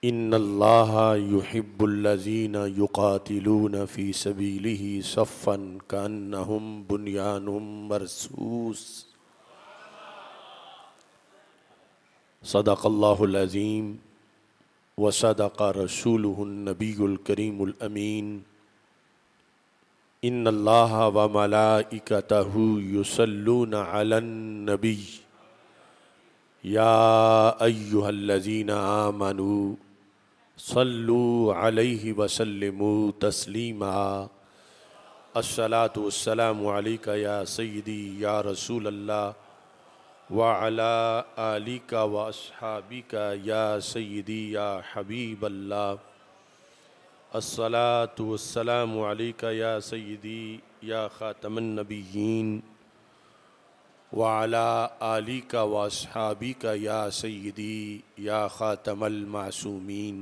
इन्नल्लाह युहिब्बुल्लज़ीना युक़ातिलूना फ़ी सबीलिही सफ़्फ़न कअन्नहुम बुन्यानुम मरसूस। सदक़ल्लाहुल अज़ीम व सदक़ रसूलुहुन नबियुल करीमुल अमीन। इन्नल्लाह व मलाइकतहु युसल्लूना अलन नबी या अय्युहल्लज़ीना आमनू सल्लू अलैहि वसल्लिमू तस्लीमा। अस्सलातु वस्सलामु अलैका या सय्यदी या रसूल अल्लाह व अला आलिका व अस्हाबिका या सय्यदी या हबीब अल्लाह। अस्सलातु वस्सलामु अलैका या सय्यदी या खातमन नबिय्यीन व अला आलिका व अस्हाबिका या सय्यदी या खातमल मासूमीन।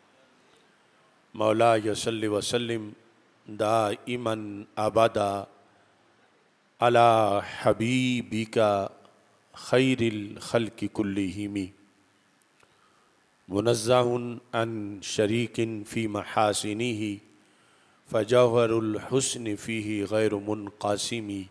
मौला सल्लि व सल्लिम दाइमन अबदा अला हबीबिका खैरिल खल्क़ि कुल्लिहिम मुनज़्ज़हुन अन शरीकिन फ़ी महासिनिही फ़जौहरुल हुस्नि फ़ीही गैरु मुनक़ासिमी।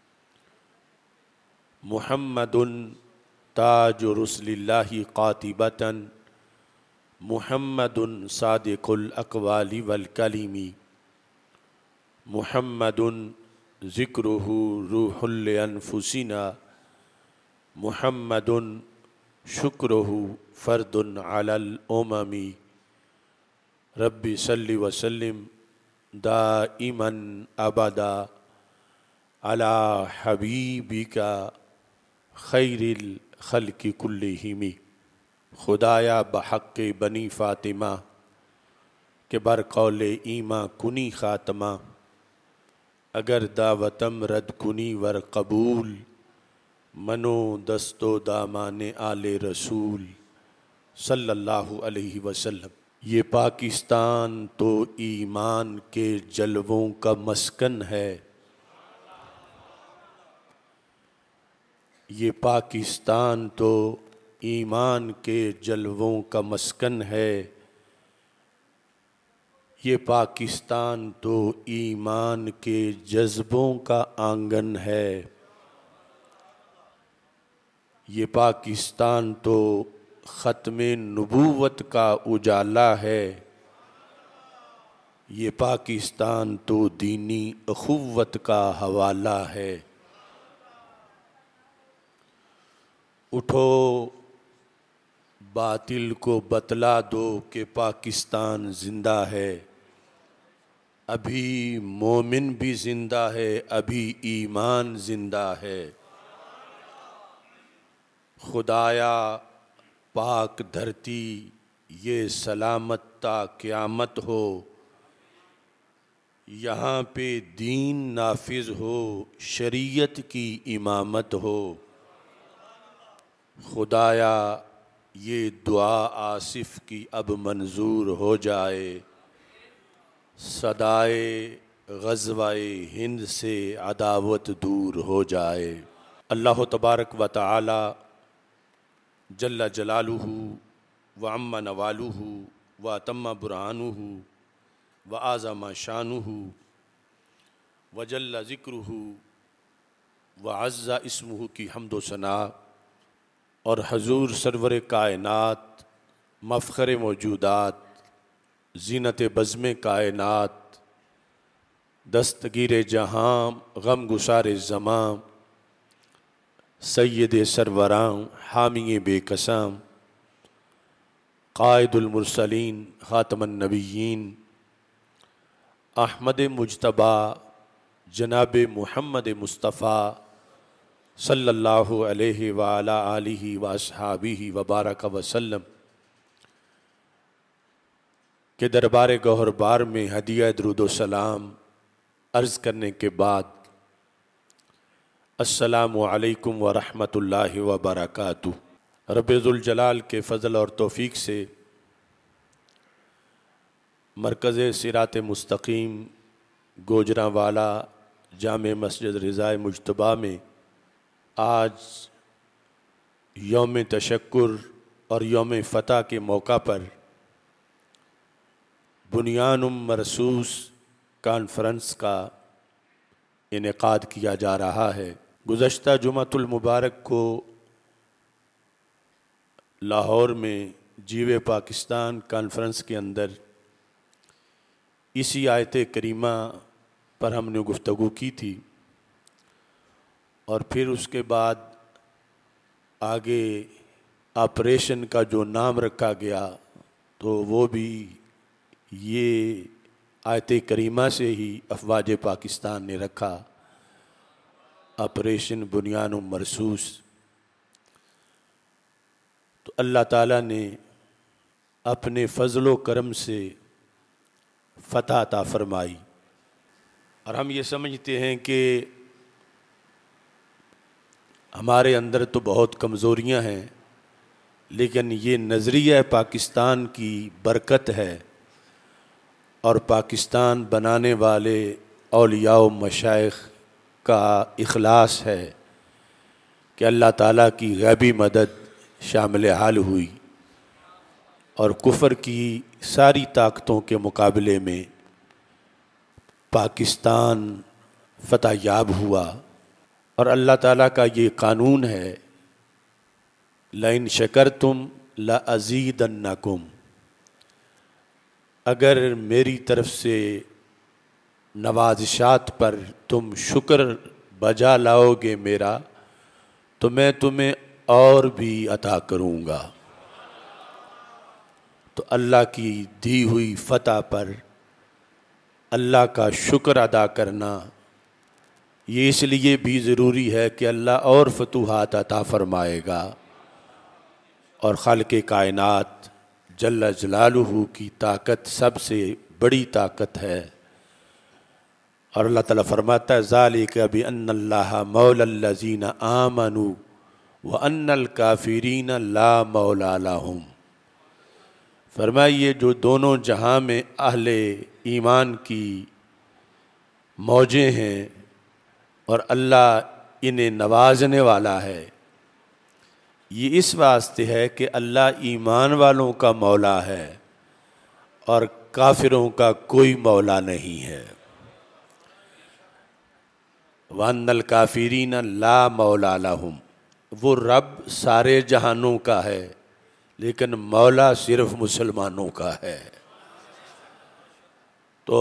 मुहम्मदुन ताजु रुसुलिल्लाहि क़ातिबतन मुहम्मदुन सादिक़ुल अक़वालि वल कलिमी। मुहम्मदुन ज़िक्रुहु रूहुल अनफुसिना मुहम्मदुन शुक्रुहु फ़र्दुन अलल उममी। रब्बि सल्लि व सल्लिम दाइमन अबदा अला हबीबिका खैरिल खल्क़ि कुल्लिहिम। खुदाया बहक़्क़े बनी फ़ातिमा के बर कौले ईमा कुनी ख़ातमा। अगर दावतम रद कुनी वर कबूल मनो दस्तो दामाने आले रसूल सल्लल्लाहु अलैहि वसल्लम। ये पाकिस्तान तो ईमान के जलवों का मस्कन है। ये पाकिस्तान तो ईमान के जलवों का मस्कन है। ये पाकिस्तान तो ईमान के जज्बों का आंगन है। ये पाकिस्तान तो ख़त्मे नबूवत का उजाला है। ये पाकिस्तान तो दीनी अख़ुव्वत का हवाला है। उठो बातिल को बतला दो कि पाकिस्तान ज़िंदा है। अभी मोमिन भी ज़िंदा है, अभी ईमान ज़िंदा है। खुदाया पाक धरती ये सलामत ता क़यामत हो। यहाँ पे दीन नाफिज हो, शरीयत की इमामत हो। खुदाया ये दुआ आसिफ की अब मंजूर हो जाए। सदाए ग़ज़वाए हिंद से अदावत दूर हो जाए। अल्लाह तबारक व तआला जल्ला जलालुहु व अम्मा नवालुहु व अतम्मा बुरहानुहु व आज़मा शानुहु व जल्ला ज़िक्रुहु व अज़्ज़ा इस्मुहु की हम्दो सना और हजूर सरवर कायनात मफ़ख़र मौजूदात ज़ीनत बज़्म कायनात दस्तगीर जहाँ गम गुसार ज़मां सैयद सरवरां हामी बेकसां क़ाइदुल मुरसलीन ख़ातमुन नबिय्यीन अहमद मुज्तबा जनाब मुहम्मद मुस्तफ़ा सल्लल्लाहु अलैहि व अला आलिहि व अस्हाबिहि व बारक वसल्लम के दरबार गौहरबार में हदिया दुरूद सलाम अर्ज़ करने के बाद अस्सलामु अलैकुम व रहमतुल्लाहि व बरकातुहू। रब्बे ज़ुल जलाल के फ़ज़ल और तौफ़ीक़ से मरकज़ सिरात मुस्तकीम गोजरावाला जामे मस्जिद रिज़ाए मुज्तबा में आज यौम तशक्कुर और यौम फ़तह के मौका पर बुनियानुम मरसूस कॉन्फ्रेंस का इनेकाद किया जा रहा है। गुज़श्ता जुमातुल मुबारक को लाहौर में जीवे पाकिस्तान कॉन्फ्रेंस के अंदर इसी आयत करीमा पर हमने गुफ्तगू की थी और फिर उसके बाद आगे ऑपरेशन का जो नाम रखा गया तो वो भी ये आयत करीमा से ही अफवाज पाकिस्तान ने रखा, ऑपरेशन बुनियानुम मरसूस। तो अल्लाह ताला ने अपने फ़ज़ल करम से फ़तह अता फ़रमाई और हम ये समझते हैं कि हमारे अंदर तो बहुत कमज़ोरियां हैं, लेकिन ये नज़रिया पाकिस्तान की बरकत है और पाकिस्तान बनाने वाले औलिया व मशाइख का इखलास है कि अल्लाह ताला की गैबी मदद शामिल हाल हुई और कुफ़र की सारी ताकतों के मुकाबले में पाकिस्तान फ़तह याब हुआ। और अल्लाह ताला का ये कानून है, लइन शकरतुम ला अज़ीदन्नकुम, अगर मेरी तरफ से नवाज़िशात पर तुम शुक्र बजा लाओगे मेरा तो मैं तुम्हें और भी अता करूँगा। तो अल्लाह की दी हुई फ़तह पर अल्लाह का शुक्र अदा करना ये इसलिए भी ज़रूरी है कि अल्लाह और फतूहात अता फ़रमाएगा और खालिक़े कायनात जल्ल जलालुहु की ताकत सबसे बड़ी ताकत है। और अल्लाह ताला फरमाता है ज़ालिका बिअन्नल्लाह मौलल्लज़ीना आमनू व अन्नल काफ़िरीन ला मौला लहुम। फरमाइए जो दोनों जहां में अहले ईमान की मौजें हैं और अल्लाह इन्हें नवाजने वाला है, ये इस वास्ते है कि अल्लाह ईमान वालों का मौला है और काफिरों का कोई मौला नहीं है। वन्नल काफिरीन ला मौला लहुम, वो रब सारे जहानों का है लेकिन मौला सिर्फ मुसलमानों का है। तो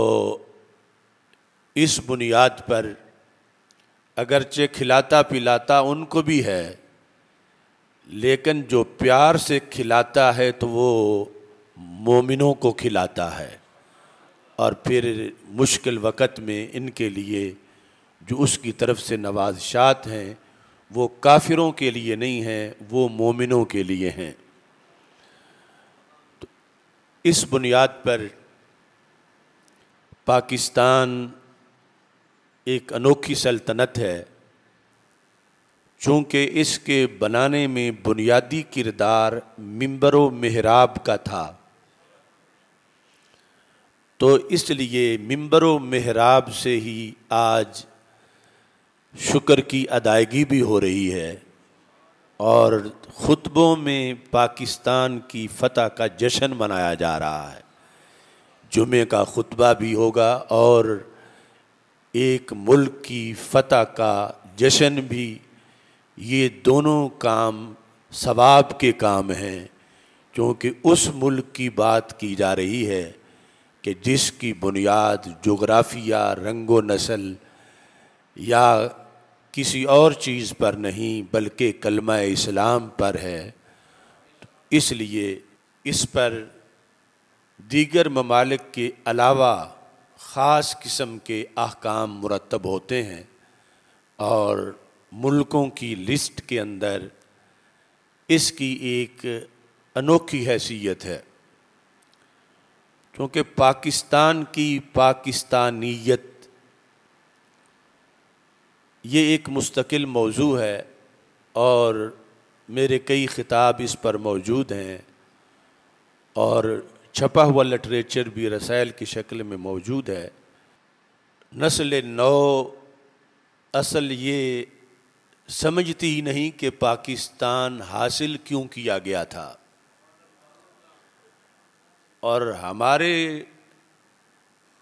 इस बुनियाद पर अगरचे खिलाता पिलाता उनको भी है, लेकिन जो प्यार से खिलाता है तो वो मोमिनों को खिलाता है और फिर मुश्किल वक़्त में इनके लिए जो उसकी तरफ से नवाज़िशात हैं वो काफिरों के लिए नहीं हैं, वो मोमिनों के लिए हैं। तो इस बुनियाद पर पाकिस्तान एक अनोखी सल्तनत है। चूँकि इसके बनाने में बुनियादी किरदार मिंबर व मेहराब का था, तो इसलिए मिंबर व मेहराब से ही आज शुक्र की अदायगी भी हो रही है और खुतबों में पाकिस्तान की फ़तह का जश्न मनाया जा रहा है। जुमे का खुतबा भी होगा और एक मुल्क की फ़तह का जश्न भी। ये दोनों काम सवाब के काम हैं, क्योंकि उस मुल्क की बात की जा रही है कि जिसकी बुनियाद जोग्राफिया, रंगो नस्ल या किसी और चीज़ पर नहीं बल्कि कलमा इस्लाम पर है। इसलिए इस पर दीगर ममालिक के अलावा ख़ास किस्म के अहकाम मुरतब होते हैं और मुल्कों की लिस्ट के अंदर इसकी एक अनोखी हैसियत है, क्योंकि पाकिस्तान की पाकिस्तानियत ये एक मुस्तकिल मौजू है और मेरे कई ख़िताब इस पर मौजूद हैं और छपा हुआ लिटरेचर भी रसायल की शक्ल में मौजूद है। नस्ल नौ असल ये समझती ही नहीं कि पाकिस्तान हासिल क्यों किया गया था और हमारे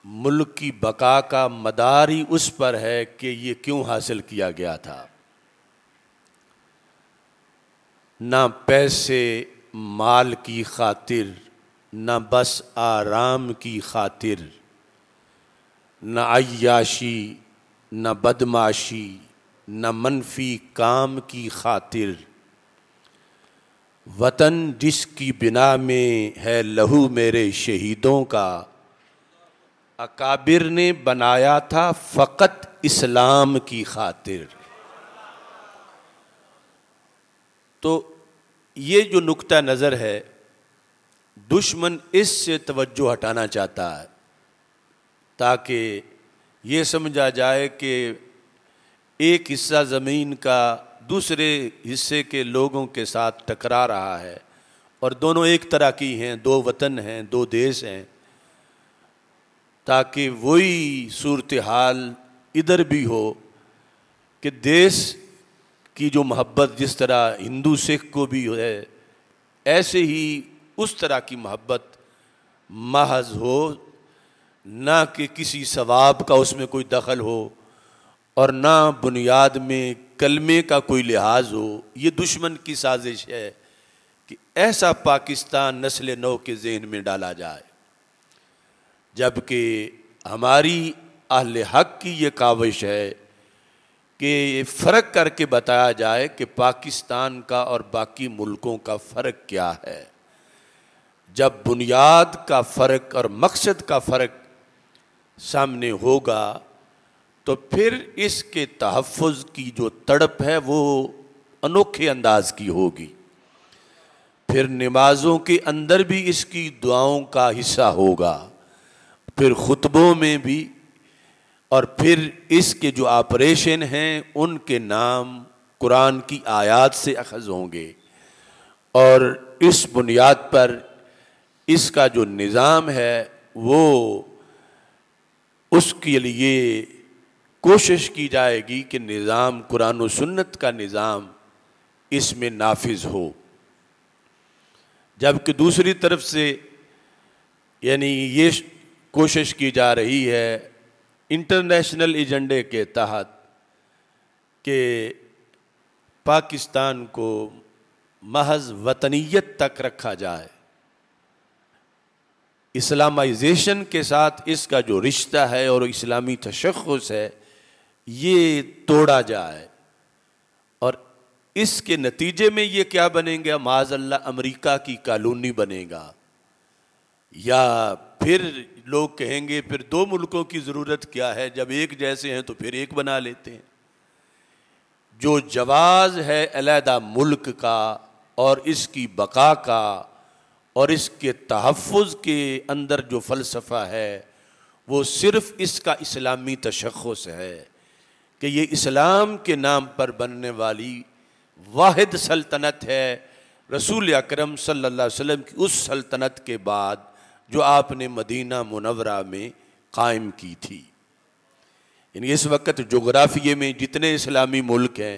मुल्क की बका का मदार ही उस पर है कि ये क्यों हासिल किया गया था। ना पैसे माल की खातिर, ना बस आराम की खातिर, न अय्याशी, न बदमाशी, न मनफी काम की खातिर, वतन जिसकी बिना में है लहू मेरे शहीदों का, अकाबिर ने बनाया था फ़कत इस्लाम की खातिर। तो ये जो नुक्ता नज़र है, दुश्मन इससे तवज्जो हटाना चाहता है ताकि ये समझा जाए कि एक हिस्सा ज़मीन का दूसरे हिस्से के लोगों के साथ टकरा रहा है और दोनों एक तरह की हैं, दो वतन हैं, दो देश हैं, ताकि वही सूरत हाल इधर भी हो कि देश की जो मोहब्बत जिस तरह हिंदू सिख को भी है, ऐसे ही उस तरह की मोहब्बत महज हो, ना कि किसी सवाब का उसमें कोई दखल हो और ना बुनियाद में कलमे का कोई लिहाज हो। ये दुश्मन की साजिश है कि ऐसा पाकिस्तान नस्ल नौ के ज़हन में डाला जाए, जबकि हमारी अहले हक की ये काविश है कि ये फ़र्क करके बताया जाए कि पाकिस्तान का और बाकी मुल्कों का फ़र्क क्या है। जब बुनियाद का फ़र्क और मकसद का फ़र्क सामने होगा तो फिर इसके तहफ़्फ़ुज़ की जो तड़प है वो अनोखे अंदाज की होगी। फिर नमाज़ों के अंदर भी इसकी दुआओं का हिस्सा होगा, फिर खुतबों में भी, और फिर इसके जो ऑपरेशन हैं उनके नाम कुरान की आयत से अखज़ होंगे और इस बुनियाद पर इसका जो निज़ाम है वो उसके लिए कोशिश की जाएगी कि निज़ाम कुरान और सुन्नत का निज़ाम इसमें नाफिज हो। जबकि दूसरी तरफ से यानी ये कोशिश की जा रही है इंटरनेशनल एजेंडे के तहत कि पाकिस्तान को महज वतनीयत तक रखा जाए, इस्लामाइजेशन के साथ इसका जो रिश्ता है और इस्लामी तशख़्ख़ुस है ये तोड़ा जाए। और इसके नतीजे में ये क्या बनेंगे, माज़अल्लाह अमेरिका की कॉलोनी बनेगा, या फिर लोग कहेंगे फिर दो मुल्कों की ज़रूरत क्या है, जब एक जैसे हैं तो फिर एक बना लेते हैं। जो जवाज़ है अलहदा मुल्क का और इसकी बका का और इसके तहफ़्फ़ुज़ के अंदर जो फ़लसफ़ा है वो सिर्फ़ इसका इस्लामी तशख़्ख़ुस है कि ये इस्लाम के नाम पर बनने वाली वाहिद सल्तनत है रसूल अकरम सल्लल्लाहु अलैहि वसल्लम की उस सल्तनत के बाद जो आपने मदीना मुनव्वरा में कायम की थी। यानी इस वक्त जोग्राफिये में जितने इस्लामी मुल्क हैं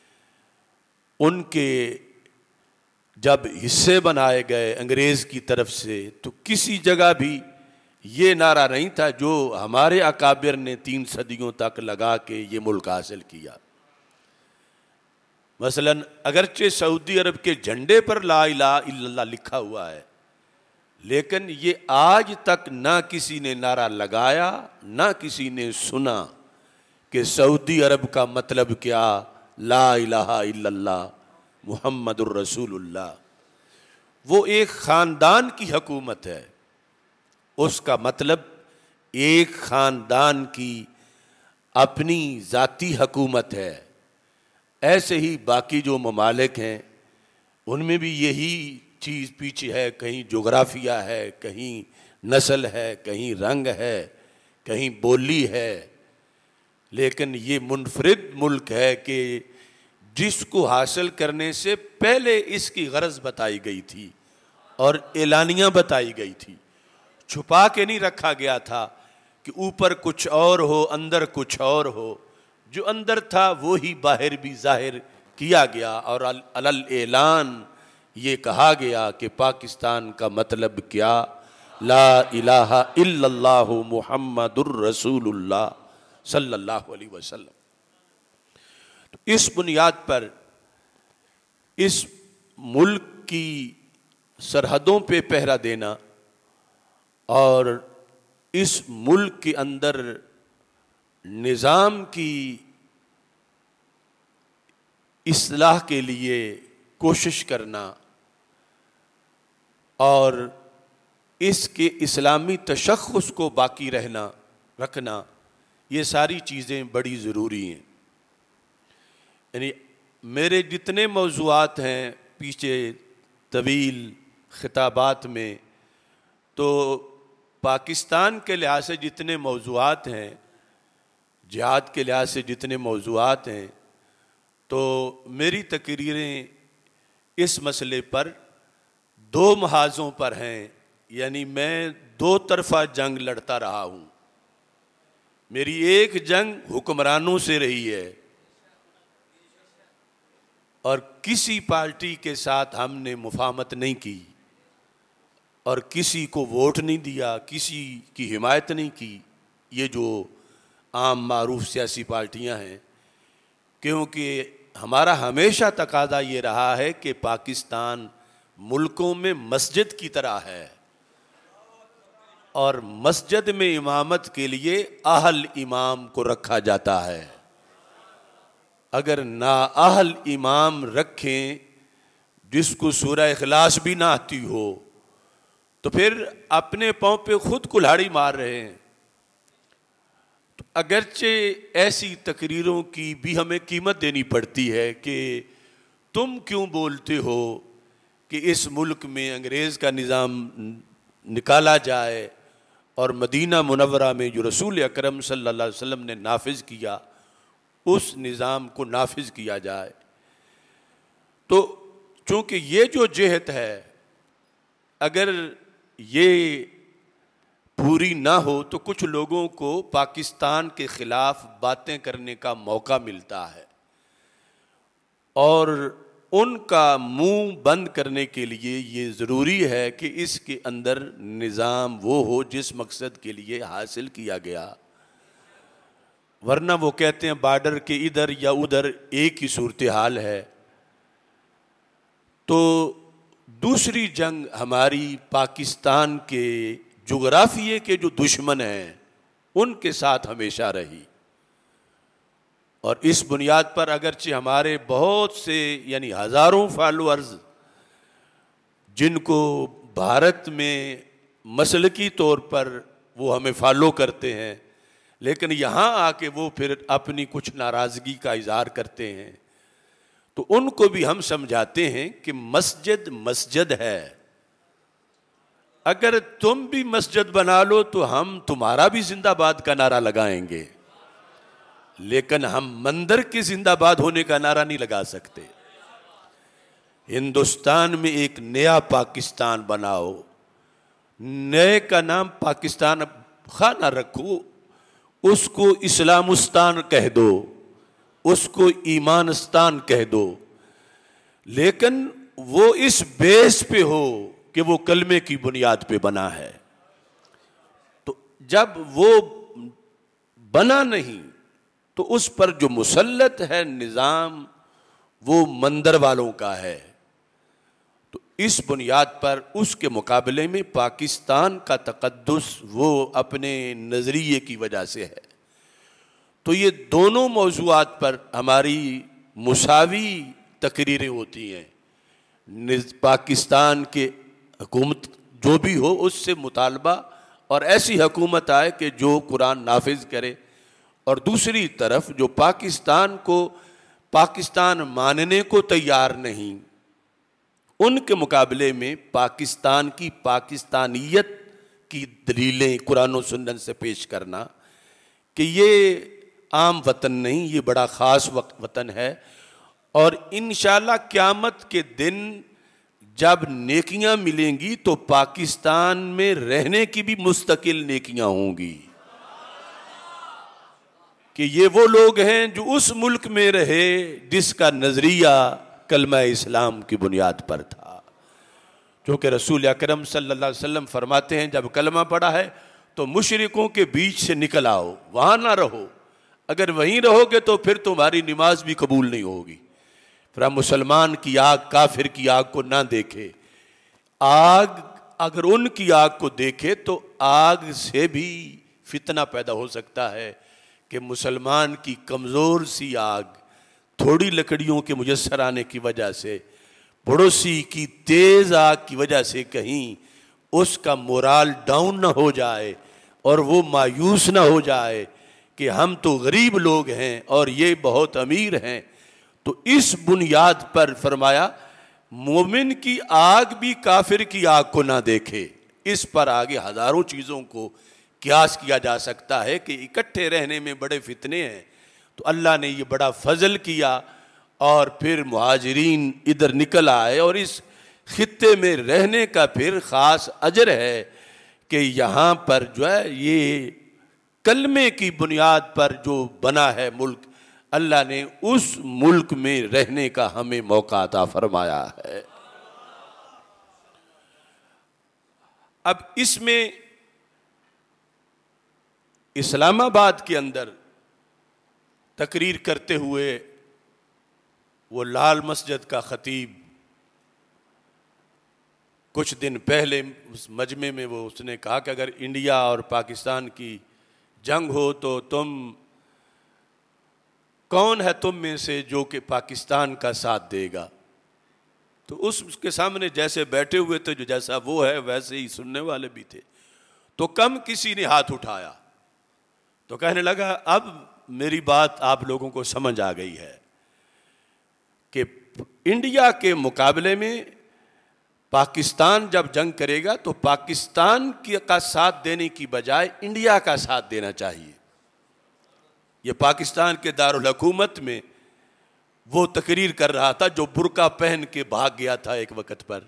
उनके जब हिस्से बनाए गए अंग्रेज़ की तरफ से तो किसी जगह भी ये नारा नहीं था जो हमारे अकाबिर ने 3 सदियों तक लगा के ये मुल्क हासिल किया। मसलन अगरचे सऊदी अरब के झंडे पर ला इलाहा इल्लल्लाह लिखा हुआ है, लेकिन ये आज तक ना किसी ने नारा लगाया ना किसी ने सुना कि सऊदी अरब का मतलब क्या, ला इलाहा इल्लल्लाह मुहम्मदुर रसूलुल्लाह। वो एक ख़ानदान की हुकूमत है, उसका मतलब एक ख़ानदान की अपनी ज़ाती हुकूमत है। ऐसे ही बाकी जो ममालिक हैं उनमें भी यही चीज़ पीछे है, कहीं जोग्राफिया है, कहीं नस्ल है, कहीं रंग है, कहीं बोली है, लेकिन ये मुनफरिद मुल्क है कि जिसको हासिल करने से पहले इसकी गरज बताई गई थी और एलानिया बताई गई थी, छुपा के नहीं रखा गया था कि ऊपर कुछ और हो अंदर कुछ और हो। जो अंदर था वो ही बाहर भी जाहिर किया गया और अलल ऐलान ये कहा गया कि पाकिस्तान का मतलब क्या, ला इलाहा इल्लल्लाहु मुहम्मदुर रसूलुल्लाह सल्लल्लाहु अलैहि वसल्लम। तो इस बुनियाद पर इस मुल्क की सरहदों पे पहरा देना और इस मुल्क के अंदर निज़ाम की इस्लाह के लिए कोशिश करना और इसके इस्लामी तशख़्ख़ुस को बाकी रखना, ये सारी चीज़ें बड़ी ज़रूरी हैं। यानी मेरे जितने मौज़ूआत हैं पीछे तवील खिताबात में, तो पाकिस्तान के लिहाज से जितने मौज़ूआत हैं, जिहाद के लिहाज से जितने मौज़ूआत हैं, तो मेरी तकरीरें इस मसले पर दो महाज़ों पर हैं। यानी मैं दो तरफ़ा जंग लड़ता रहा हूँ। मेरी एक जंग हुक्मरानों से रही है और किसी पार्टी के साथ हमने मुफाहमत नहीं की और किसी को वोट नहीं दिया, किसी की हिमायत नहीं की, ये जो आम मारूफ सियासी पार्टियां हैं। क्योंकि हमारा हमेशा तकादा ये रहा है कि पाकिस्तान मुल्कों में मस्जिद की तरह है और मस्जिद में इमामत के लिए अहल इमाम को रखा जाता है। अगर ना अहल इमाम रखें जिसको सूरह इखलास भी ना आती हो, तो फिर अपने पाँव पे खुद कुल्हाड़ी मार रहे हैं। तो अगरचे ऐसी तकरीरों की भी हमें कीमत देनी पड़ती है कि तुम क्यों बोलते हो कि इस मुल्क में अंग्रेज़ का निज़ाम निकाला जाए और मदीना मुनव्वरा में जो रसूल अकरम सल्लल्लाहु अलैहि वसल्लम ने नाफिज किया उस निज़ाम को नाफिज किया जाए। तो चूँकि ये जो जेहत है, अगर ये पूरी ना हो तो कुछ लोगों को पाकिस्तान के ख़िलाफ़ बातें करने का मौका मिलता है और उनका मुंह बंद करने के लिए ये ज़रूरी है कि इसके अंदर निज़ाम वो हो जिस मकसद के लिए हासिल किया गया। वरना वो कहते हैं बॉर्डर के इधर या उधर एक ही सूरत हाल है। तो दूसरी जंग हमारी पाकिस्तान के जोग्राफिये के जो दुश्मन हैं उनके साथ हमेशा रही और इस बुनियाद पर अगरचे हमारे बहुत से यानी हज़ारों फॉलोअर्स जिनको भारत में मसलकी तौर पर वो हमें फॉलो करते हैं, लेकिन यहाँ आके वो फिर अपनी कुछ नाराज़गी का इज़हार करते हैं, तो उनको भी हम समझाते हैं कि मस्जिद मस्जिद है। अगर तुम भी मस्जिद बना लो तो हम तुम्हारा भी जिंदाबाद का नारा लगाएंगे, लेकिन हम मंदिर के जिंदाबाद होने का नारा नहीं लगा सकते। हिंदुस्तान में एक नया पाकिस्तान बनाओ, नए का नाम पाकिस्तान खाना रखो, उसको इस्लामुस्तान कह दो, उसको ईमानस्तान कह दो, लेकिन वो इस बेस पे हो कि वो कलमे की बुनियाद पे बना है। तो जब वो बना नहीं तो उस पर जो मुसल्लत है निज़ाम वो मंदिर वालों का है। तो इस बुनियाद पर उसके मुकाबले में पाकिस्तान का तक़द्दुस वो अपने नज़रिए की वजह से है। तो ये दोनों मौज़ूआत पर हमारी मुसावी तकरीरें होती हैं। पाकिस्तान के हुकूमत जो भी हो उससे मुतालबा और ऐसी हुकूमत आए कि जो कुरान नाफिज करे, और दूसरी तरफ जो पाकिस्तान को पाकिस्तान मानने को तैयार नहीं, उनके मुकाबले में पाकिस्तान की पाकिस्तानियत की दलीलें कुरान और सुन्नत से पेश करना कि ये आम वतन नहीं, ये बड़ा ख़ास वतन है। और इंशाअल्लाह क़यामत के दिन जब नेकियां मिलेंगी तो पाकिस्तान में रहने की भी मुस्तकिल नेकियां होंगी कि ये वो लोग हैं जो उस मुल्क में रहे जिसका नजरिया कलमा इस्लाम की बुनियाद पर था। क्योंकि रसूल अकरम सल्लल्लाहु अलैहि वसल्लम फरमाते हैं जब कलमा पड़ा है तो मुशरिकों के बीच से निकल आओ, वहाँ ना रहो। अगर वहीं रहोगे तो फिर तुम्हारी नमाज भी कबूल नहीं होगी। फिर मुसलमान की आग काफिर की आग को ना देखे। आग अगर उनकी आग को देखे तो आग से भी फितना पैदा हो सकता है कि मुसलमान की कमज़ोर सी आग थोड़ी लकड़ियों के मुयस्सर आने की वजह से, पड़ोसी की तेज़ आग की वजह से कहीं उसका मोराल डाउन ना हो जाए और वो मायूस ना हो जाए कि हम तो गरीब लोग हैं और ये बहुत अमीर हैं। तो इस बुनियाद पर फरमाया मोमिन की आग भी काफिर की आग को ना देखे। इस पर आगे हज़ारों चीज़ों को क्यास किया जा सकता है कि इकट्ठे रहने में बड़े फितने हैं, तो अल्लाह ने ये बड़ा फजल किया और फिर मुहाजिरीन इधर निकल आए। और इस खित्ते में रहने का फिर ख़ास अजर है कि यहाँ पर जो है ये कलमे की बुनियाद पर जो बना है मुल्क, अल्लाह ने उस मुल्क में रहने का हमें मौका अता फरमाया है। अब इसमें इस्लामाबाद के अंदर तकरीर करते हुए वो लाल मस्जिद का खतीब कुछ दिन पहले उस मजमे में वो उसने कहा कि अगर इंडिया और पाकिस्तान की जंग हो तो तुम कौन है तुम में से जो कि पाकिस्तान का साथ देगा। तो उसके सामने जैसे बैठे हुए थे, जो जैसा वो है वैसे ही सुनने वाले भी थे, तो कम किसी ने हाथ उठाया। तो कहने लगा अब मेरी बात आप लोगों को समझ आ गई है कि इंडिया के मुकाबले में पाकिस्तान जब जंग करेगा तो पाकिस्तान का साथ देने की बजाय इंडिया का साथ देना चाहिए। ये पाकिस्तान के दारुल हुकूमत में वो तकरीर कर रहा था जो बुर्का पहन के भाग गया था एक वक्त पर।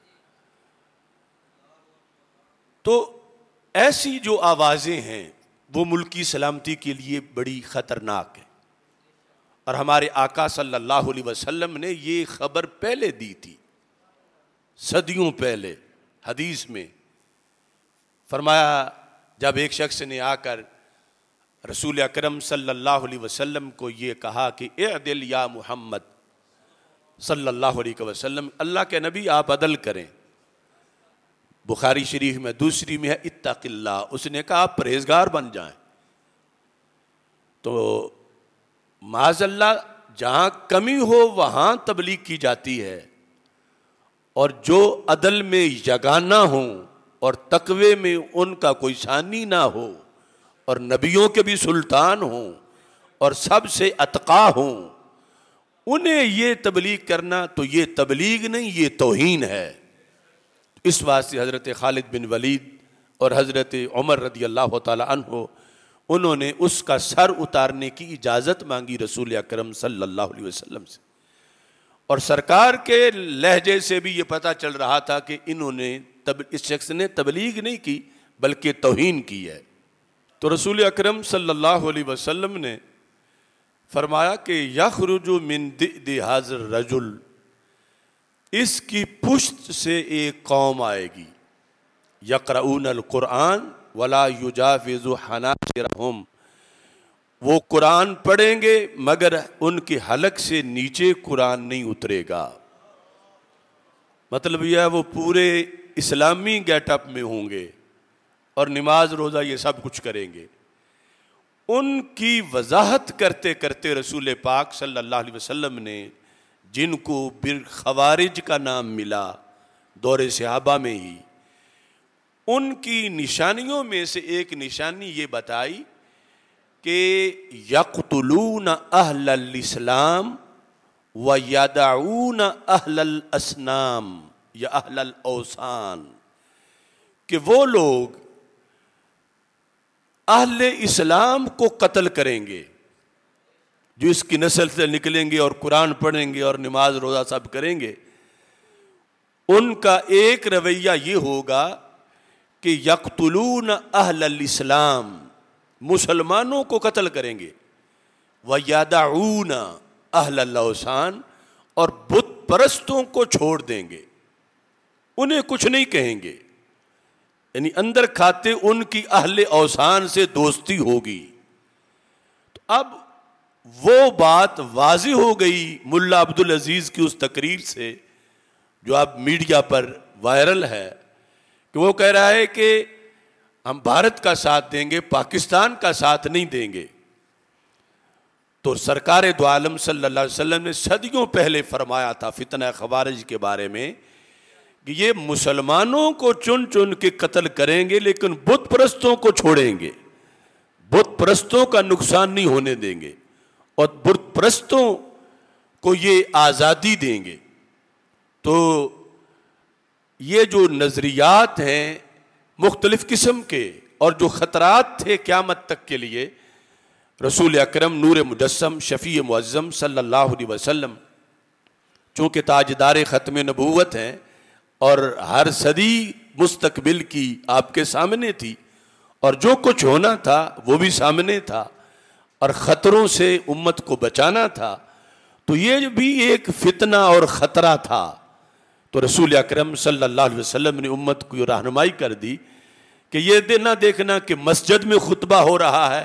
तो ऐसी जो आवाज़ें हैं वो मुल्क की सलामती के लिए बड़ी ख़तरनाक है। और हमारे आका सल्लल्लाहु अलैहि वसल्लम ने ये खबर पहले दी थी, सदियों पहले। हदीस में फरमाया जब एक शख्स ने आकर रसूल अकरम सल्लल्लाहु अलैहि वसल्लम को ये कहा कि इअदिल या मोहम्मद सल्लल्लाहु अलैहि वसल्लम, अल्लाह के नबी आप अदल करें। बुखारी शरीफ में दूसरी में है इत्तक़िल्लाह, उसने कहा आप परहेजगार बन जाएं। तो माज़अल्लाह जहाँ कमी हो वहाँ तबलीग की जाती है, और जो अदल में यगाना हो और तकवे में उनका कोई शानी ना हो और नबियों के भी सुल्तान हों और सबसे अतका हों, उन्हें ये तबलीग करना तो ये तबलीग नहीं, ये तौहीन है। इस वास्ते हज़रत खालिद बिन वलीद और हज़रत उमर रदी अल्लाह ताला अन्हो उन्होंने उसका सर उतारने की इजाज़त मांगी रसूल अकरम सल्लल्लाहु अलैहि वसल्लम से। और सरकार के लहजे से भी ये पता चल रहा था कि इन्होंने इस शख्स ने तबलीग नहीं की बल्कि तौहीन की है। तो रसूल अकरम सल्लल्लाहु अलैहि वसल्लम ने फरमाया कि यखरुजु मिन दि'दि हाज़िर रजुल, इसकी पुश्त से एक कौम आएगी, यक़रऊनल कुरान वला युजाविज़ु हनाजिरहुम, वो कुरान पढ़ेंगे मगर उनके हलक से नीचे कुरान नहीं उतरेगा। मतलब यह वो पूरे इस्लामी गेटअप में होंगे और नमाज रोज़ा ये सब कुछ करेंगे। उनकी वजाहत करते करते रसूल पाक सल्लल्लाहु अलैहि वसल्लम ने, जिनको बिर खवारिज का नाम मिला दौरे सहाबा में ही, उनकी निशानियों में से एक निशानी ये बताई कि यक़्तुलून अहलल इस्लाम व यदऊन अहलल असनाम या अहलल औसान, कि वो लोग अहले इस्लाम को कत्ल करेंगे जो इसकी नस्ल से निकलेंगे और कुरान पढ़ेंगे और नमाज रोज़ा सब करेंगे। उनका एक रवैया ये होगा कि यक़्तुलून अहलल इस्लाम, मुसलमानों को कत्ल करेंगे, व यदऊन अहलल औसान, और बुत परस्तों को छोड़ देंगे, उन्हें कुछ नहीं कहेंगे, यानी अंदर खाते उनकी अहले औसान से दोस्ती होगी। तो अब वो बात वाज़ी हो गई मुल्ला अब्दुल अजीज की उस तकरीर से जो अब मीडिया पर वायरल है, कि वो कह रहा है कि हम भारत का साथ देंगे, पाकिस्तान का साथ नहीं देंगे। तो सरकार दो आलम सल्लल्लाहु अलैहि वसल्लम ने सदियों पहले फरमाया था फितना खवारिज के बारे में कि ये मुसलमानों को चुन चुन के कत्ल करेंगे लेकिन बुत परस्तों को छोड़ेंगे, बुत परस्तों का नुकसान नहीं होने देंगे और बुत परस्तों को ये आज़ादी देंगे। तो ये जो नज़रियात हैं मुख्तलिफ किस्म के और जो ख़तरात थे क़यामत तक के लिए, रसूल अकरम नूर मुजस्सम शफ़ी मुअज़्ज़म सल्लल्लाहु अलैहि वसल्लम चूँकि ताजदार ख़त्म नबूवत हैं और हर सदी मुस्तकबिल की आपके सामने थी और जो कुछ होना था वो भी सामने था और ख़तरों से उम्मत को बचाना था, तो ये भी एक फितना और ख़तरा था। तो रसूल अकरम सल्लल्लाहु अलैहि वसल्लम ने उम्मत को रहनुमाई कर दी कि ये ना देखना कि मस्जिद में खुतबा हो रहा है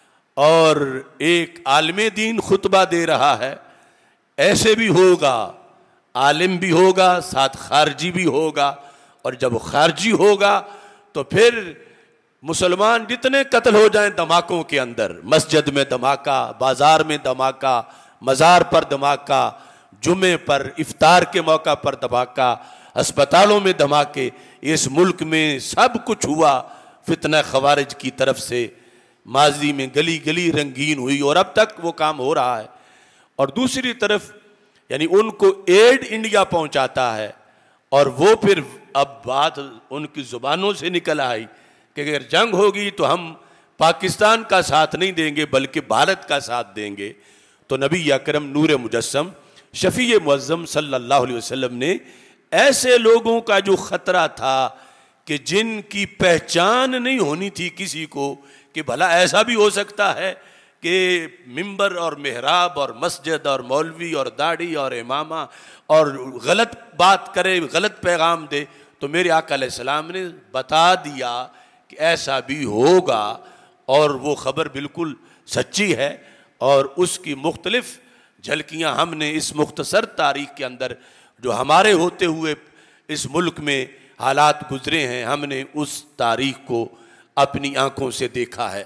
और एक आलिम दीन खुतबा दे रहा है, ऐसे भी होगा, आलिम भी होगा साथ खारजी भी होगा, और जब खारजी होगा तो फिर मुसलमान जितने कत्ल हो जाएं धमाकों के अंदर, मस्जिद में धमाका, बाजार में धमाका, मज़ार पर धमाका, जुमे पर इफ्तार के मौका पर धमाका, अस्पतालों में धमाके, इस मुल्क में सब कुछ हुआ फितना खवारिज की तरफ से। माजी में गली गली रंगीन हुई और अब तक वो काम हो रहा है। और दूसरी तरफ यानी उनको एड इंडिया पहुंचाता है और वो फिर अब बात उनकी ज़ुबानों से निकल आई कि अगर जंग होगी तो हम पाकिस्तान का साथ नहीं देंगे बल्कि भारत का साथ देंगे। तो नबी अकरम नूर मुजस्सम शफ़ी मुअज़्ज़म सल्लल्लाहु अलैहि वसल्लम ने ऐसे लोगों का जो ख़तरा था कि जिनकी पहचान नहीं होनी थी किसी को, कि भला ऐसा भी हो सकता है कि मिंबर और मेहराब और मस्जिद और मौलवी और दाढ़ी और इमामा और गलत बात करे, गलत पैगाम दे, तो मेरे आका अलैहिस्सलाम ने बता दिया कि ऐसा भी होगा और वो खबर बिल्कुल सच्ची है। और उसकी मुख्तलिफ झलकियाँ हमने इस मुख्तसर तारीख के अंदर जो हमारे होते हुए इस मुल्क में हालात गुजरे हैं, हमने उस तारीख को अपनी आंखों से देखा है।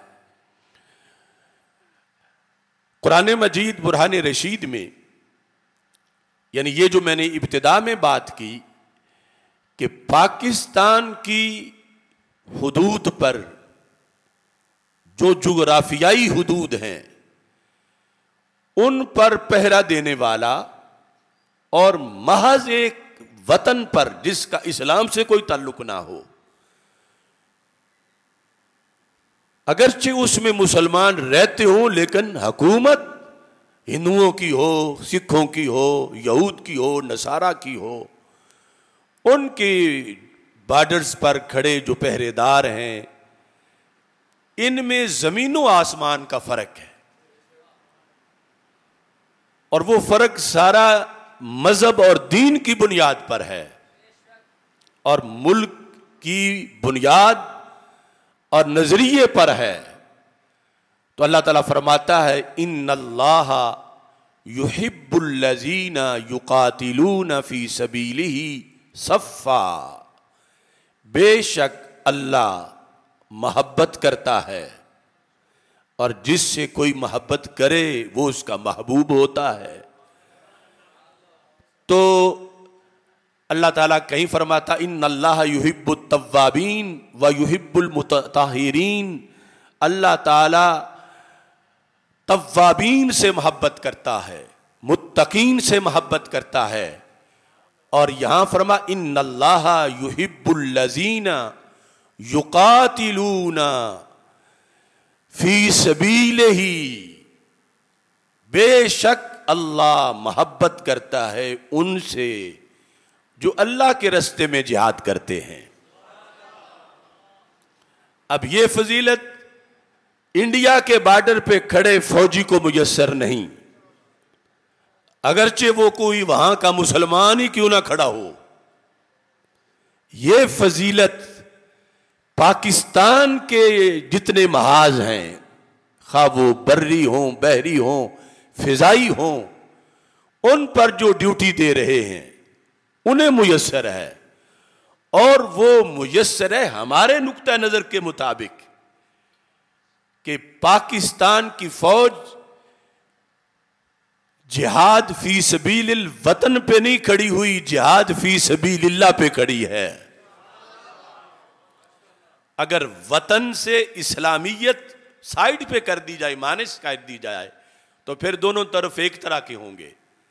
कुरान मजीद बुरहान रशीद में, यानी ये जो मैंने इब्तिदा में बात की कि पाकिस्तान की हुदूद पर जो जुगराफियाई हुदूद हैं उन पर पहरा देने वाला और महज एक वतन पर जिसका इस्लाम से कोई ताल्लुक ना हो, अगरचे उसमें मुसलमान रहते हों लेकिन हुकूमत हिंदुओं की हो, सिखों की हो, यहूद की हो, नसारा की हो, उनके बॉर्डर्स पर खड़े जो पहरेदार हैं इनमें ज़मीनों आसमान का फ़र्क है। और वो फ़र्क सारा मज़हब और दीन की बुनियाद पर है और मुल्क की बुनियाद और नजरिए पर है। तो अल्लाह ताला फरमाता है इन्नल्लाहा युहिब्बुल्लज़ीना युकातिलूना फी सबीलिही सफ़ा, बेशक अल्लाह मोहब्बत करता है और जिससे कोई मोहब्बत करे वो उसका महबूब होता है। तो अल्लाह ताला कहीं फरमाता इन्नल्लाहा युहिब्बुत तव्वाबीन व युहिब्बुल मुतताहिरीन, अल्लाह ताला तव्वाबीन से मोहब्बत करता है, मुत्तकीन से मोहब्बत करता है। और यहां फरमा इन्नल्लाहा युहिब्बुल्लज़ीना युकातिलूना फी सबीलिही, बेशक अल्लाह मोहब्बत करता है उनसे जो अल्लाह के रास्ते में जिहाद करते हैं। अब ये फजीलत इंडिया के बॉर्डर पे खड़े फौजी को मुयस्सर नहीं, अगरचे वो कोई वहां का मुसलमान ही क्यों ना खड़ा हो। ये फजीलत पाकिस्तान के जितने महाज हैं, खा वो बर्री हों, बहरी हों, फिजाई हों, उन पर जो ड्यूटी दे रहे हैं उन्हें मुयस्सर है, और वो मुयस्सर है हमारे नुक्ता नजर के मुताबिक कि पाकिस्तान की फौज जिहाद फी सबीलिल वतन पे नहीं खड़ी हुई, जिहाद फी सबीलिल्लाह पे खड़ी है। अगर वतन से इस्लामियत साइड पे कर दी जाए, मानिश कर दी जाए, तो फिर दोनों तरफ एक तरह के होंगे।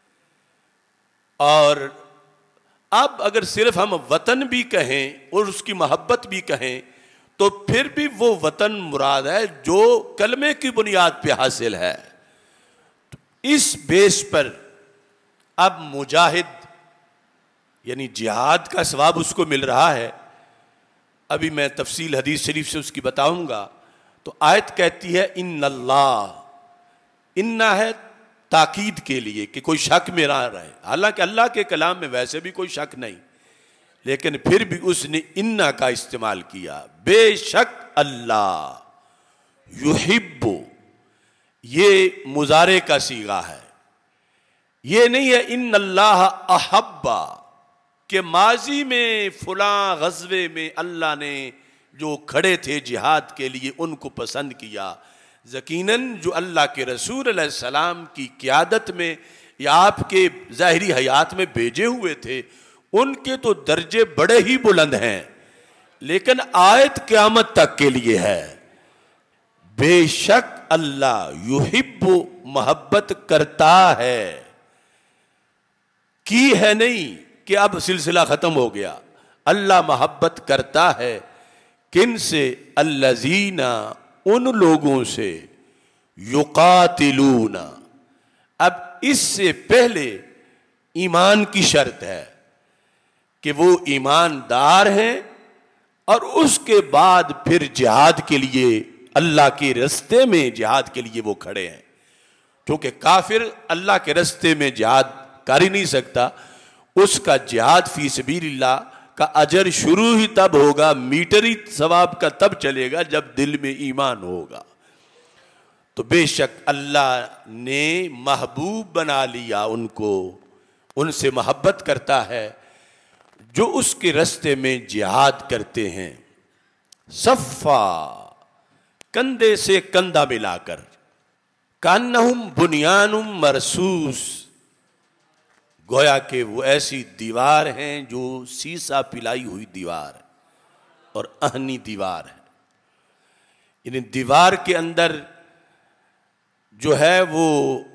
और अब अगर सिर्फ हम वतन भी कहें और उसकी मोहब्बत भी कहें, तो फिर भी वो वतन मुराद है जो कलमे की बुनियाद पे हासिल है। तो इस बेस पर अब मुजाहिद यानी जिहाद का सवाब उसको मिल रहा है। अभी मैं तफसील हदीस शरीफ से उसकी बताऊंगा। तो आयत कहती है इन्नल्लाह, इन्ना है ताकीद के लिए कि कोई शक में ना रहे, हालांकि अल्लाह के कलाम में वैसे भी कोई शक नहीं, लेकिन फिर भी उसने इन्ना का इस्तेमाल किया। बेशक अल्लाह युहिब्बु, ये मुजारे का सीगा है, ये नहीं है इन्नल्लाह अहब्बा कि माजी में फुलां गज़वे में अल्लाह ने जो खड़े थे जिहाद के लिए उनको पसंद किया। यकीनन जो अल्लाह के रसूल अलैहि सलाम की क़यादत में या आपके ज़ाहिरी हयात में भेजे हुए थे, उनके तो दर्जे बड़े ही बुलंद हैं, लेकिन आयत क़यामत तक के लिए है। बेशक अल्लाह युहिब्बु, मोहब्बत करता है, की है नहीं कि अब सिलसिला खत्म हो गया। अल्लाह मोहब्बत करता है किन से? अल्लज़ीना, उन लोगों से, युकातिलूना। अब इससे पहले ईमान की शर्त है कि वो ईमानदार हैं, और उसके बाद फिर जिहाद के लिए, अल्लाह के रास्ते में जिहाद के लिए वो खड़े हैं। क्योंकि काफिर अल्लाह के रास्ते में जिहाद कर ही नहीं सकता, उसका जिहाद फी सबीलिल्लाह का अजर शुरू ही तब होगा, मीटर ही सवाब का तब चलेगा जब दिल में ईमान होगा। तो बेशक अल्लाह ने महबूब बना लिया उनको, उनसे मोहब्बत करता है जो उसके रास्ते में जिहाद करते हैं। सफ़ा, कंधे से कंधा मिलाकर, कान्नहुम बुनियानुम मरसूस, गोया कि वो ऐसी दीवार हैं जो सीसा पिलाई हुई दीवार है और अहनी दीवार है। यानी दीवार के अंदर जो है वो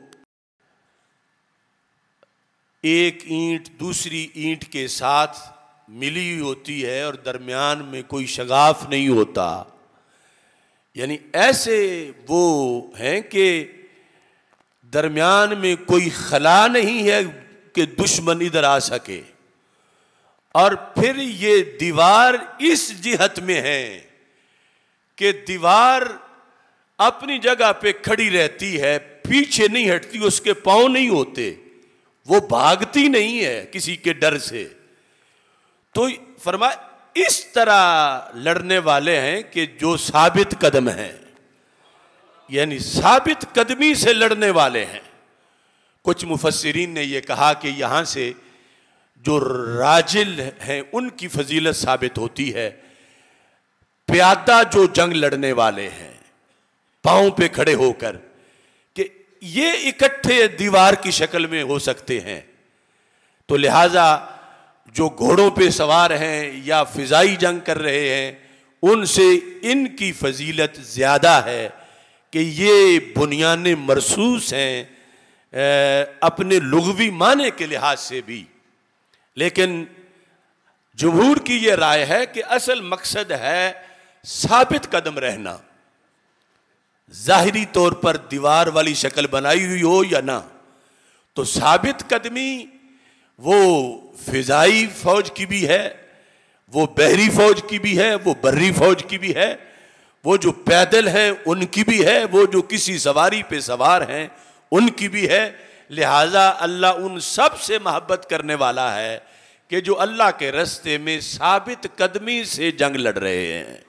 एक ईंट दूसरी ईंट के साथ मिली हुई होती है और दरमियान में कोई शगाफ नहीं होता। यानी ऐसे वो हैं कि दरमियान में कोई खला नहीं है कि दुश्मन इधर आ सके। और फिर ये दीवार इस जिहत में है कि दीवार अपनी जगह पे खड़ी रहती है, पीछे नहीं हटती, उसके पांव नहीं होते, वो भागती नहीं है किसी के डर से। तो फरमाया इस तरह लड़ने वाले हैं कि जो साबित कदम हैं, यानी साबित कदमी से लड़ने वाले हैं। कुछ मुफस्सिरीन ने यह कहा कि यहां से जो राजिल हैं उनकी फजीलत साबित होती है। प्यादा जो जंग लड़ने वाले हैं पांव पे खड़े होकर, कि ये इकट्ठे दीवार की शक्ल में हो सकते हैं। तो लिहाजा जो घोड़ों पे सवार हैं या फिजाई जंग कर रहे हैं, उनसे इनकी फजीलत ज्यादा है कि ये बुनियाने मरसूस हैं अपने लुग़वी माने के लिहाज से भी। लेकिन जमहूर की यह राय है कि असल मकसद है साबित कदम रहना, जाहिरी तौर पर दीवार वाली शक्ल बनाई हुई हो या ना। तो साबित कदमी वो फिजाई फौज की भी है, वो बहरी फौज की भी है, वो बर्री फौज की भी है, वो जो पैदल हैं उनकी भी है, वो जो किसी सवारी पे सवार हैं उनकी भी है। लिहाजा अल्लाह उन सब से मोहब्बत करने वाला है कि जो अल्लाह के रास्ते में साबित कदमी से जंग लड़ रहे हैं।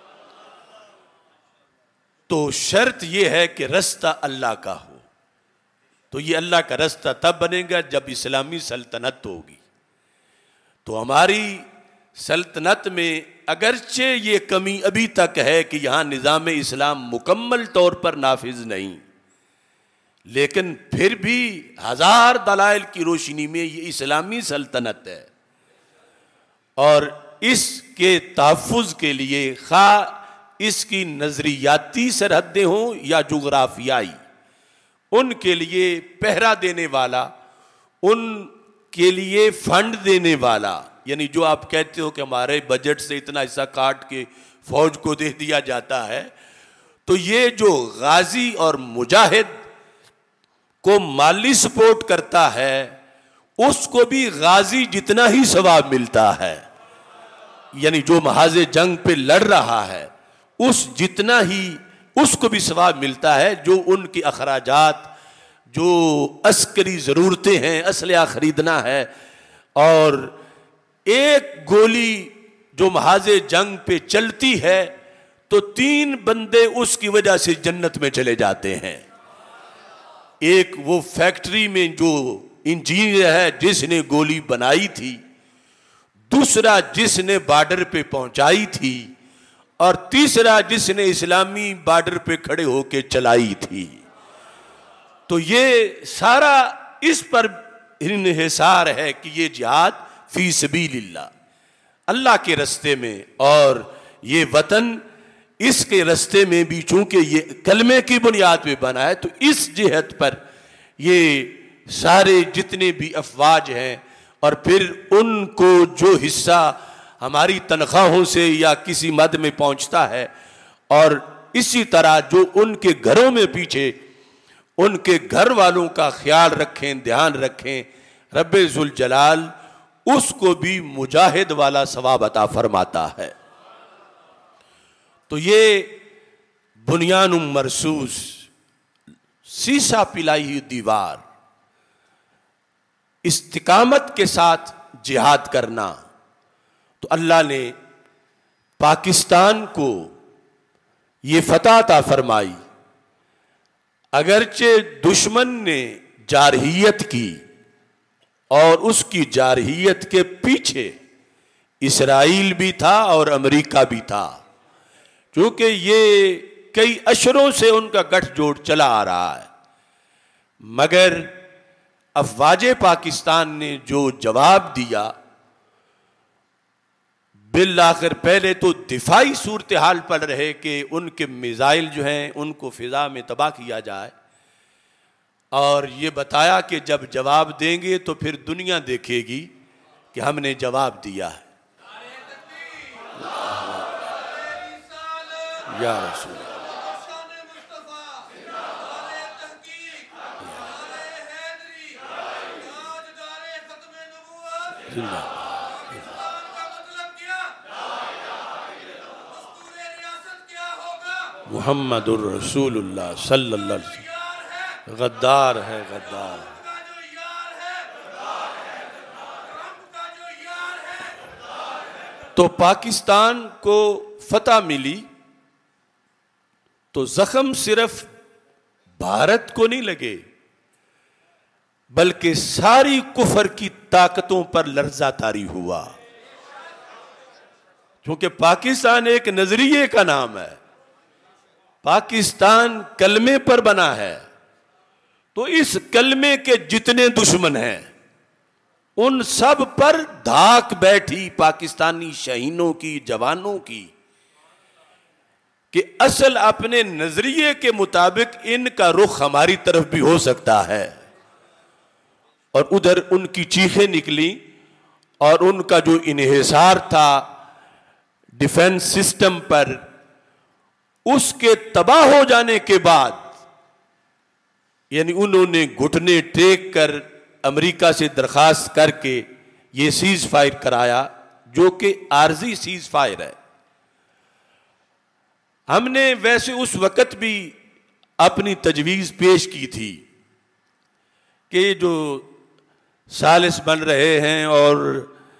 तो शर्त यह है कि रास्ता अल्लाह का हो। तो ये अल्लाह का रास्ता तब बनेगा जब इस्लामी सल्तनत होगी। तो हमारी सल्तनत में अगरचे ये कमी अभी तक है कि यहाँ निज़ाम इस्लाम मुकम्मल तौर पर नाफिज नहीं, लेकिन फिर भी हजार दलाइल की रोशनी में ये इस्लामी सल्तनत है। और इसके तहफ़्फ़ुज़ के लिए खा इसकी नजरियाती सरहदें हों या जुग्राफियाई, उनके लिए पहरा देने वाला, उनके लिए फंड देने वाला, यानी जो आप कहते हो कि हमारे बजट से इतना हिस्सा काट के फौज को दे दिया जाता है, तो ये जो गाजी और मुजाहिद को माली सपोर्ट करता है उसको भी गाजी जितना ही सवाब मिलता है। यानी जो महाज़े जंग पे लड़ रहा है उस जितना ही उसको भी सवाब मिलता है। जो उनकी अखराजात, जो अस्करी ज़रूरतें हैं, असलहा ख़रीदना है, और एक गोली जो महाज़े जंग पे चलती है तो 3 बंदे उसकी वजह से जन्नत में चले जाते हैं। एक वो फैक्ट्री में जो इंजीनियर है जिसने गोली बनाई थी, दूसरा जिसने बॉर्डर पे पहुंचाई थी, और तीसरा जिसने इस्लामी बॉर्डर पे खड़े होके चलाई थी। तो ये सारा इस पर इन्हिसार है कि ये जिहाद फी सबीलिल्लाह, अल्लाह के रास्ते में, और ये वतन इसके रास्ते में भी चूंकि ये कलमे की बुनियाद पे बना है, तो इस जिहत पर ये सारे जितने भी अफवाज हैं, और फिर उनको जो हिस्सा हमारी तनख्वाहों से या किसी मद में पहुंचता है, और इसी तरह जो उनके घरों में पीछे उनके घर वालों का ख्याल रखें, ध्यान रखें, रब्बे जुल जलाल उसको भी मुजाहिद वाला सवाब अता फरमाता है। तो ये बुनियानुम मरसूस, शीशा पिलाई हुई दीवार, इस्तिकामत के साथ जिहाद करना। तो अल्लाह ने पाकिस्तान को ये फतह अता फरमाई। अगरचे दुश्मन ने जारहियत की, और उसकी जारहियत के पीछे इसराइल भी था और अमेरिका भी था, क्योंकि ये कई अशरों से उनका गठजोड़ चला आ रहा है। मगर अफवाज पाकिस्तान ने जो जवाब दिया, बिल आखिर पहले तो दिफाई सूरत हाल पर रहे कि उनके मिसाइल जो हैं उनको फिजा में तबाह किया जाए, और ये बताया कि जब जवाब देंगे तो फिर दुनिया देखेगी कि हमने जवाब दिया है। या रसूल मुहम्मदुर रसूलुल्लाह सल्लल्लाहु अलैहि वसल्लम गद्दार है, गद्दार। तो पाकिस्तान को फतह मिली तो जख्म सिर्फ भारत को नहीं लगे, बल्कि सारी कुफर की ताकतों पर लर्जा तारी हुआ। क्योंकि पाकिस्तान एक नजरिए का नाम है, पाकिस्तान कलमे पर बना है। तो इस कलमे के जितने दुश्मन हैं उन सब पर धाक बैठी पाकिस्तानी शहीनों की, जवानों की, कि असल अपने नजरिए के मुताबिक इनका रुख हमारी तरफ भी हो सकता है। और उधर उनकी चीखें निकली, और उनका जो इन्हिसार था डिफेंस सिस्टम पर, उसके तबाह हो जाने के बाद यानी उन्होंने घुटने टेक कर अमेरिका से दरखास्त करके ये सीज फायर कराया, जो कि आर्जी सीज फायर है। हमने वैसे उस वक्त भी अपनी तजवीज़ पेश की थी कि जो सालिस बन रहे हैं और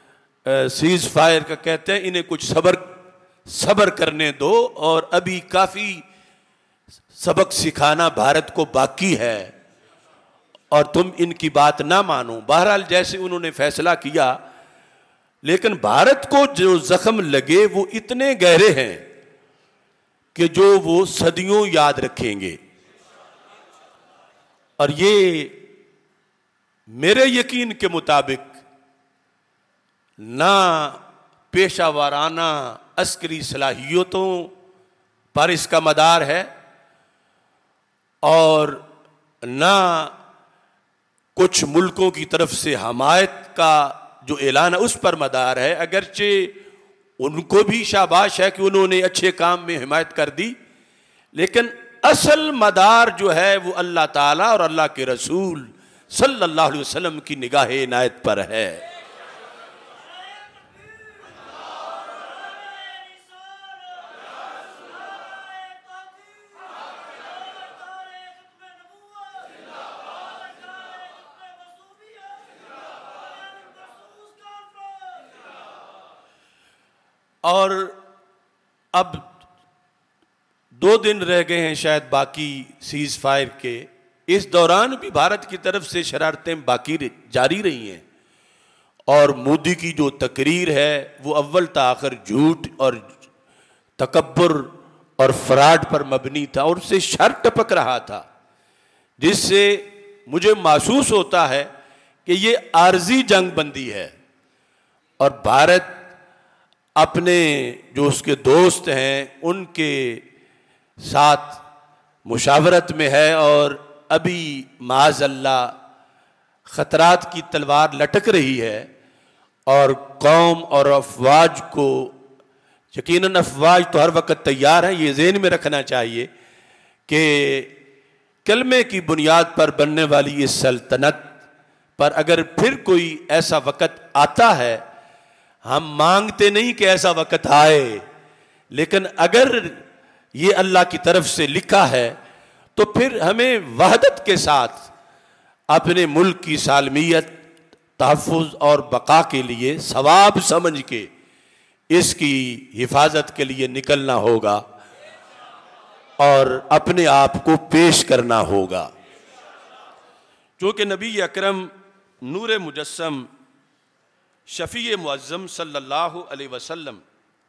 सीज फायर का कहते हैं, इन्हें कुछ सब्र करने दो और अभी काफ़ी सबक सिखाना भारत को बाकी है और तुम इनकी बात ना मानो। बहरहाल जैसे उन्होंने फैसला किया, लेकिन भारत को जो जख्म लगे वो इतने गहरे हैं कि जो वो सदियों याद रखेंगे। और ये मेरे यकीन के मुताबिक ना पेशा वाराना अस्करी सलाहियतों पर इसका मदार है और ना कुछ मुल्कों की तरफ से हमायत का जो ऐलान है उस पर मदार है। अगरचे उनको भी शाबाश है कि उन्होंने अच्छे काम में हिमायत कर दी, लेकिन असल मदार जो है वो अल्लाह ताला और अल्लाह के रसूल सल्लल्लाहु अलैहि वसल्लम की निगाह इनायत पर है। और अब 2 दिन रह गए हैं शायद बाकी सीज फायर के। इस दौरान भी भारत की तरफ से शरारतें बाकी जारी रही हैं और मोदी की जो तकरीर है वो अव्वल ताखिर झूठ और तकब्बुर और फ्रॉड पर मबनी था और उससे शर टपक रहा था, जिससे मुझे महसूस होता है कि ये आर्जी जंग बंदी है और भारत अपने जो उसके दोस्त हैं उनके साथ मुशावरत में है और अभी माज़अल्लाह ख़तरात की तलवार लटक रही है और कौम और अफवाज को, यकीनन अफवाज तो हर वक्त तैयार है, ये ज़हन में रखना चाहिए कि कलमे की बुनियाद पर बनने वाली इस सल्तनत पर अगर फिर कोई ऐसा वक्त आता है, हम मांगते नहीं कि ऐसा वक्त आए, लेकिन अगर ये अल्लाह की तरफ से लिखा है तो फिर हमें वहदत के साथ अपने मुल्क की सालमियत, तहफ़्फ़ुज़ और बका के लिए सवाब समझ के इसकी हिफाजत के लिए निकलना होगा और अपने आप को पेश करना होगा। क्योंकि नबी अकरम नूर मुजस्सम शफ़ी मुअज़्ज़म सल्लल्लाहु अलैहि वसल्लम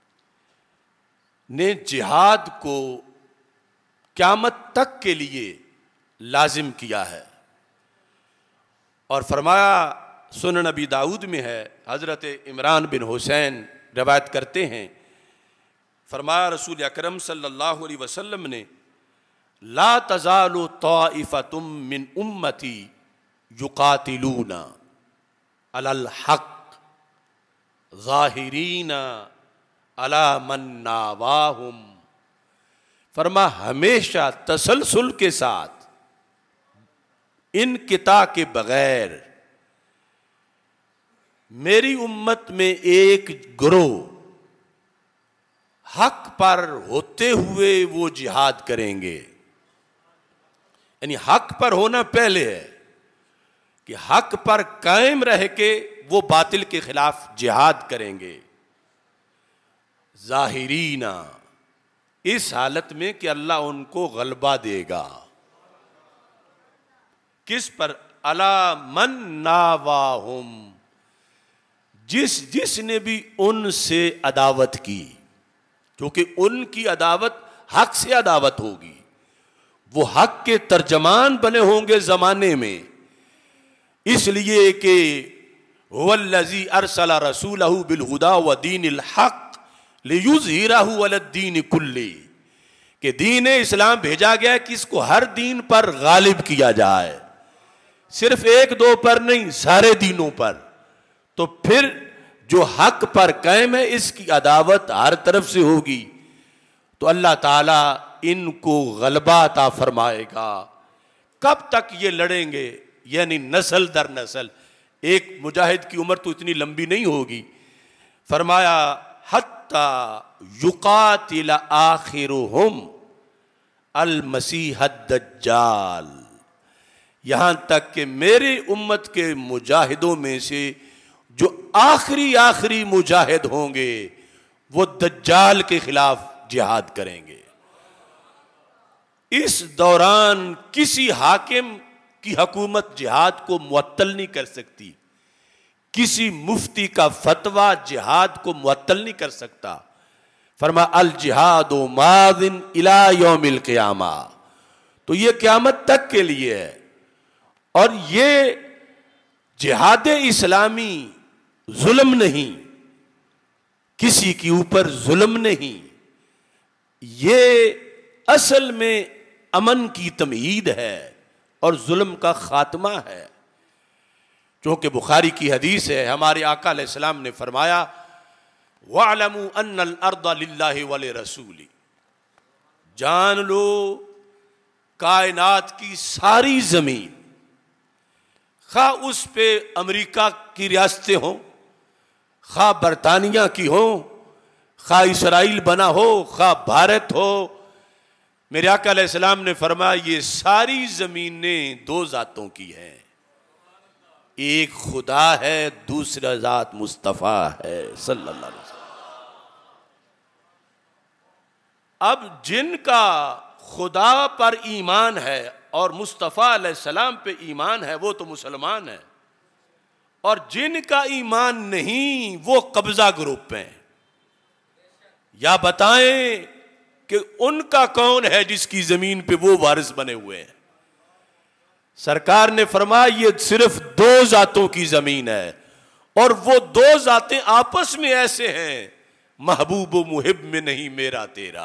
ने जिहाद को क़यामत तक के लिए लाजिम किया है और फरमाया, सुनन नबी दाऊद में है, हज़रत इमरान बिन हुसैन रवायत करते हैं, फरमाया रसूल अकरम सल्लल्लाहु अलैहि वसल्लम ने, ला तज़ालु ताइफ़तुम मिन उम्मती युक़ातिलूना अलल हक़ ज़ाहिरीना अला मन नावाहुम। फरमा हमेशा तसलसल के साथ इनकिता के बगैर मेरी उम्मत में एक गिरोह हक पर होते हुए वो जिहाद करेंगे। यानी हक पर होना पहले है कि हक पर कायम रह के वो बातिल के खिलाफ जिहाद करेंगे। ज़ाहिरीना, इस हालत में कि अल्लाह उनको गलबा देगा। किस पर? अला मन नावाहुम, जिसने भी उनसे अदावत की, क्योंकि उनकी अदावत हक से अदावत होगी, वो हक के तर्जमान बने होंगे ज़माने में, इसलिए कि हुवल्लज़ी अरसला रसूलहू बिलहुदा व दीनिल हक़ लियुज़हिरहू अलद्दीन कुल्ली, कि दीन इस्लाम भेजा गया है कि इसको हर दीन पर गालिब किया जाए, सिर्फ एक दो पर नहीं, सारे दीनों पर। तो फिर जो हक पर कायम है इसकी अदावत हर तरफ से होगी, तो अल्लाह ताला इनको गलबा अता फरमाएगा। कब तक ये लड़ेंगे? यानी नस्ल दर नस्ल। एक मुजाहिद की उम्र तो इतनी लंबी नहीं होगी। फरमाया हत्ता युकातिल आखिरुहुम अल मसीह दज्जाल, यहां तक कि मेरी उम्मत के मुजाहिदों में से जो आखिरी आखिरी मुजाहिद होंगे वो दज्जाल के खिलाफ जिहाद करेंगे। इस दौरान किसी हाकिम की हुकूमत जिहाद को मुअत्तल नहीं कर सकती, किसी मुफ्ती का फतवा जिहाद को मुअत्तल नहीं कर सकता। फरमा अल जिहाद मादिन इला यौमिल क़ियामा, तो ये क़यामत तक के लिए है। और ये जिहाद इस्लामी जुल्म नहीं, किसी के ऊपर जुल्म नहीं, ये असल में अमन की तमहीद है और जुल्म का खात्मा है। चूंकि बुखारी की हदीस है, हमारे आका अलैहिस्सलाम ने फरमाया वअलमू अन्नल अर्दा लिल्लाहि व लिरसूली, जान लो कायनात की सारी जमीन, खा उस पे अमेरिका की रियासतें हों, खा बरतानिया की हो, खा इसराइल बना हो, खा भारत हो, मेरे आका अलैहिस्सलाम ने फरमाया ये सारी जमीनें दो जातों की हैं, एक खुदा है, दूसरा जात मुस्तफा है सल्लल्लाहु अलैहि वसल्लम। अब जिनका खुदा पर ईमान है और मुस्तफा अलैहिस्सलाम पे ईमान है वो तो मुसलमान है, और जिनका ईमान नहीं वो कब्जा ग्रुप में। या बताएं कि उनका कौन है जिसकी जमीन पे वो वारिस बने हुए हैं। सरकार ने फरमाया ये सिर्फ दो जातों की जमीन है, और वो दो जातें आपस में ऐसे हैं, महबूब मुहिब में नहीं मेरा तेरा।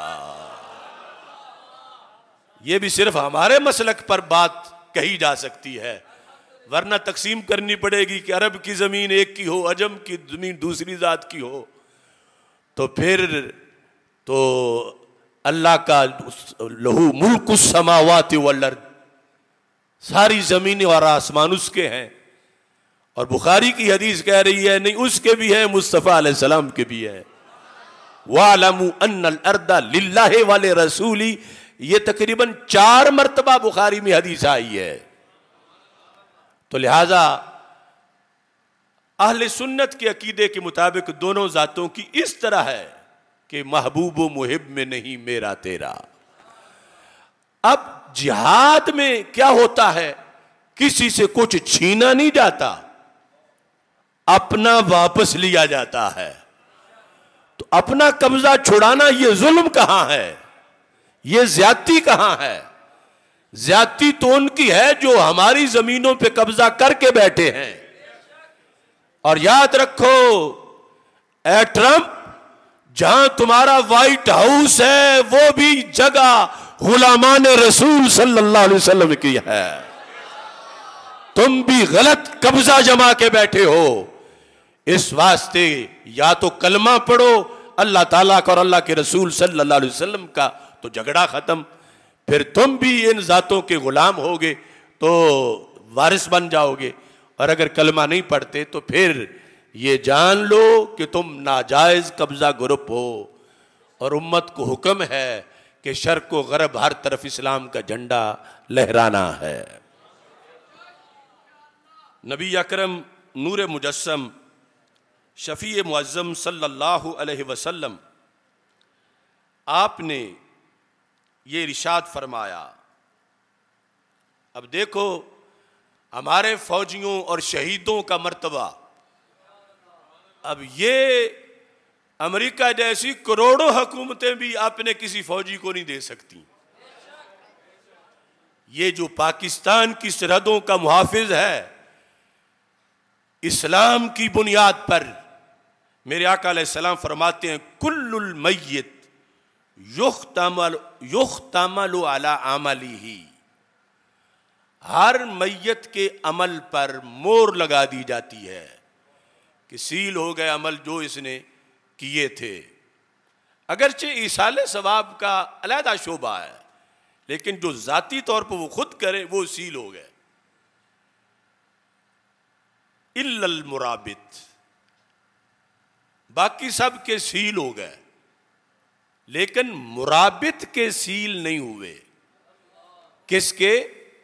ये भी सिर्फ हमारे मसलक पर बात कही जा सकती है, वरना तकसीम करनी पड़ेगी कि अरब की जमीन एक की हो, अजम की जमीन दूसरी जात की हो, तो फिर तो अल्लाह का लहू मुल्कुस समावाति वल अर्द, सारी जमीन और आसमान उसके हैं। और बुखारी की हदीस कह रही है नहीं उसके भी है, मुस्तफा अलैहिस्सलाम के भी है। वालमू अन्नल अर्दा लिल्लाहि व लिरसूली, ये तकरीबन 4 मरतबा बुखारी में हदीस आई है। तो लिहाजा अहले सुन्नत के अकीदे के मुताबिक दोनों जातों की इस तरह है कि महबूब मुहिब में नहीं मेरा तेरा। अब जिहाद में क्या होता है, किसी से कुछ छीना नहीं जाता, अपना वापस लिया जाता है। तो अपना कब्जा छुड़ाना ये जुल्म कहां है, ये ज्यादती कहां है? ज्यादती तो उनकी है जो हमारी जमीनों पे कब्जा करके बैठे हैं। और याद रखो ए ट्रंप, जहां तुम्हारा व्हाइट हाउस है वो भी जगह गुलामान रसूल सल्लल्लाहु अलैहि वसल्लम की है। तुम भी गलत कब्जा जमा के बैठे हो। इस वास्ते या तो कलमा पढ़ो अल्लाह ताला का और अल्लाह के रसूल सल्लल्लाहु अलैहि वसल्लम का, तो झगड़ा खत्म। फिर तुम भी इन जातों के गुलाम होगे तो वारिस बन जाओगे, और अगर कलमा नहीं पढ़ते तो फिर ये जान लो कि तुम नाजायज कब्जा ग्रुप हो। और उम्मत को हुक्म है कि शर्क व गरब हर तरफ इस्लाम का झंडा लहराना है। नबी अकरम नूर मुजस्सम शफी मुअज्जम सल्लल्लाहु अलैहि वसल्लम, आपने ये इरशाद फरमाया। अब देखो हमारे फौजियों और शहीदों का मर्तबा, अब ये अमेरिका जैसी करोड़ों हुकूमतें भी अपने किसी फौजी को नहीं दे सकती। ये जो पाकिस्तान की सरहदों का मुहाफिज है, इस्लाम की बुनियाद पर मेरे आका अलैहिस्सलाम फरमाते हैं कुल्लुल मय्यित युख्तमलु अला अमलिही, हर मैयत के अमल पर मोहर लगा दी जाती है कि सील हो गए अमल जो इसने किए थे। अगरचे ईसाले सवाब का अलहदा शोबा है, लेकिन जो जाती तौर पर वो खुद करे वो सील हो गए। इल्लल मुराबित, बाकी सब के सील हो गए, लेकिन मुराबित के सील नहीं हुए। किसके?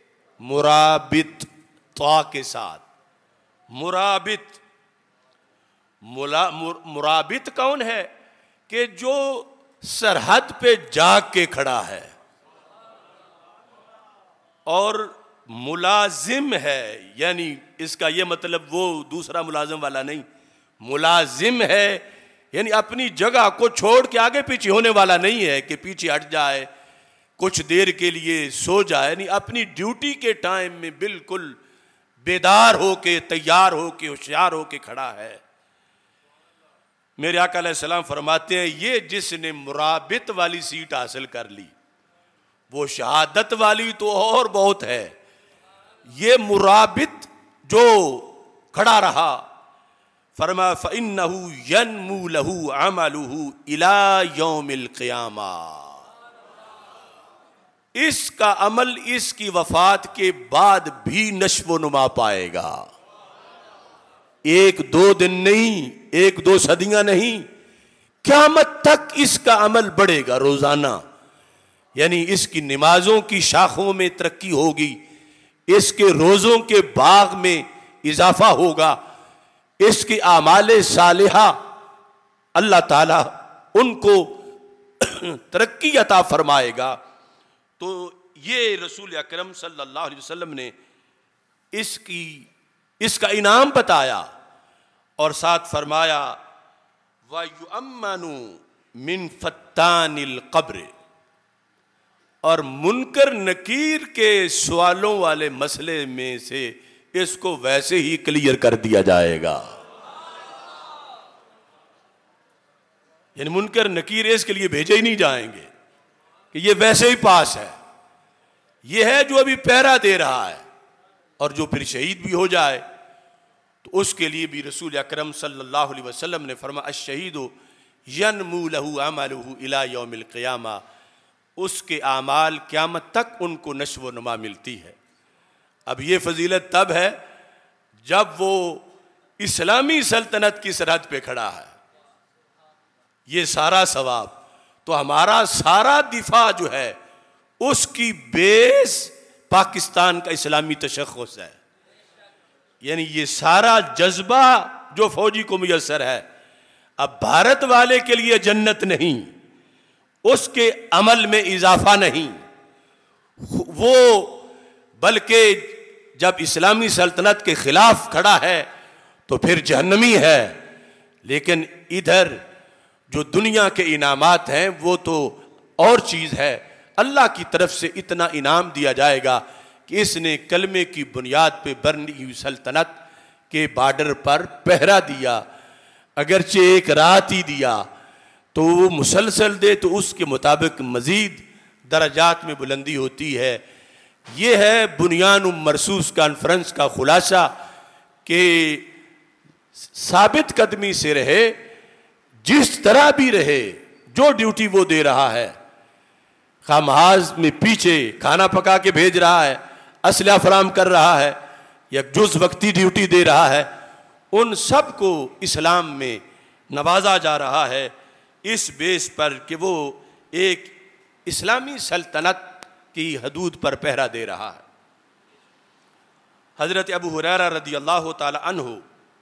मुराबित, ता के साथ मुराबित। मुराबित कौन है? कि जो सरहद पे जाग के खड़ा है। और मुलाजिम है, यानी इसका यह मतलब वो दूसरा मुलाजिम वाला नहीं, मुलाजिम है यानी अपनी जगह को छोड़ के आगे पीछे होने वाला नहीं है कि पीछे हट जाए, कुछ देर के लिए सो जाए। नहीं, अपनी ड्यूटी के टाइम में बिल्कुल बेदार होके, तैयार होके, होशियार होके खड़ा है। मेरे आका अलैहिस्सलाम फरमाते हैं, ये जिसने मुराबित वाली सीट हासिल कर ली, वो शहादत वाली तो और बहुत है। ये मुराबित जो खड़ा रहा, फरमा फ़इन्नहु यन्मू लहू अमलुहु इला यौमिल क़ियामा, इसका अमल इसकी वफात के बाद भी नश्व नुमा पाएगा। एक दो दिन नहीं, एक दो सदियां नहीं, क़यामत तक इसका अमल बढ़ेगा रोजाना। यानी इसकी नमाजों की शाखों में तरक्की होगी, इसके रोज़ों के बाग में इजाफा होगा, इसके आमाले सालिहा अल्लाह ताला उनको तरक्की अता फरमाएगा। तो ये रसूल अकरम सल्लल्लाहु अलैहि वसल्लम ने इसका इनाम बताया और साथ फरमाया व युअम्मनु मिन फत्तानिल कब्र, और मुनकर नकीर के सवालों वाले मसले में से इसको वैसे ही क्लियर कर दिया जाएगा। यानी मुनकर नकीर इसके लिए भेजे ही नहीं जाएंगे कि ये वैसे ही पास है, ये है जो अभी पहरा दे रहा है, और जो फिर शहीद भी हो जाए तो उसके लिए भी रसूल अकरम सल्लल्लाहु अलैहि वसल्लम ने फरमाया अश्शहीदु यन्मू लहू अमलुहु इला यौमिल क़ियामा, उसके आमाल क़यामत तक उनको नश्व नुमा मिलती है। अब ये फजीलत तब है जब वो इस्लामी सल्तनत की सरहद पे खड़ा है। ये सारा सवाब तो हमारा सारा दिफा जो है उसकी बेस पाकिस्तान का इस्लामी तशख़्ख़ुस है। यानी ये सारा जज्बा जो फौजी को मुयस्सर है, अब भारत वाले के लिए जन्नत नहीं, उसके अमल में इजाफा नहीं, वो बल्कि जब इस्लामी सल्तनत के खिलाफ खड़ा है तो फिर जहन्नमी है। लेकिन इधर जो दुनिया के इनामात हैं वो तो और चीज़ है। अल्लाह की तरफ से इतना इनाम दिया जाएगा कि इसने कलमे की बुनियाद पे बनी हुई सल्तनत के बॉर्डर पर पहरा दिया, अगरचे एक रात ही दिया तो वो मुसलसल दे तो उसके मुताबिक मज़ीद दर्जात में बुलंदी होती है। ये है बुनियान मरसूस कॉन्फ्रेंस का खुलासा कि साबित कदमी से रहे, जिस तरह भी रहे, जो ड्यूटी वो दे रहा है, खामहाज में पीछे खाना पका के भेज रहा है, असलहा फराम कर रहा है, या जुज़ वक्ती ड्यूटी दे रहा है, उन सब को इस्लाम में नवाजा जा रहा है इस बेस पर कि वो एक इस्लामी सल्तनत की हदूद पर पहरा दे रहा है। हज़रत अबू हुरैरा रदी अल्लाह ताला अन्हु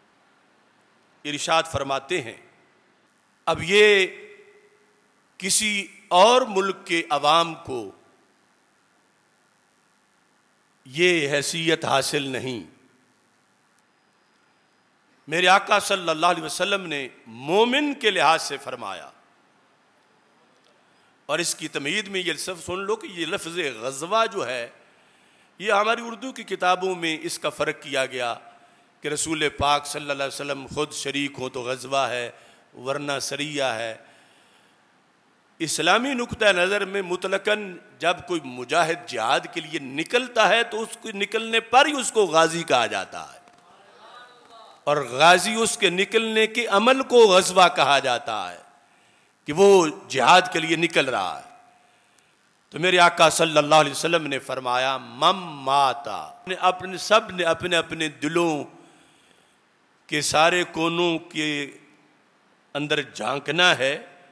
इरशाद फरमाते हैं, अब ये किसी और मुल्क के अवाम को ये हैसियत हासिल नहीं, मेरे आका सल्लल्लाहु अलैहि वसल्लम ने मोमिन के लिहाज से फरमाया। और इसकी तमीद में ये सब सुन लो कि ये लफ्ज़ ग़ज़वा जो है, ये हमारी उर्दू की किताबों में इसका फ़र्क किया गया कि रसूल पाक सल्लल्लाहु अलैहि वसल्लम ख़ुद शरीक हो तो ग़ज़वा है, वरना सरिया है। इस्लामी नुक्ता नज़र में मुतलकन जब कोई मुजाहिद जिहाद के लिए निकलता है तो उसके निकलने पर ही उसको गाजी कहा जाता है, और गाजी उसके निकलने के अमल को ग़ज़वा कहा जाता है कि वो जिहाद के लिए निकल रहा है। तो मेरे आका सल्लल्लाहु अलैहि वसल्लम ने फरमाया मम माता, अपने सब ने अपने अपने दिलों के सारे कोनों के अंदर झांकना है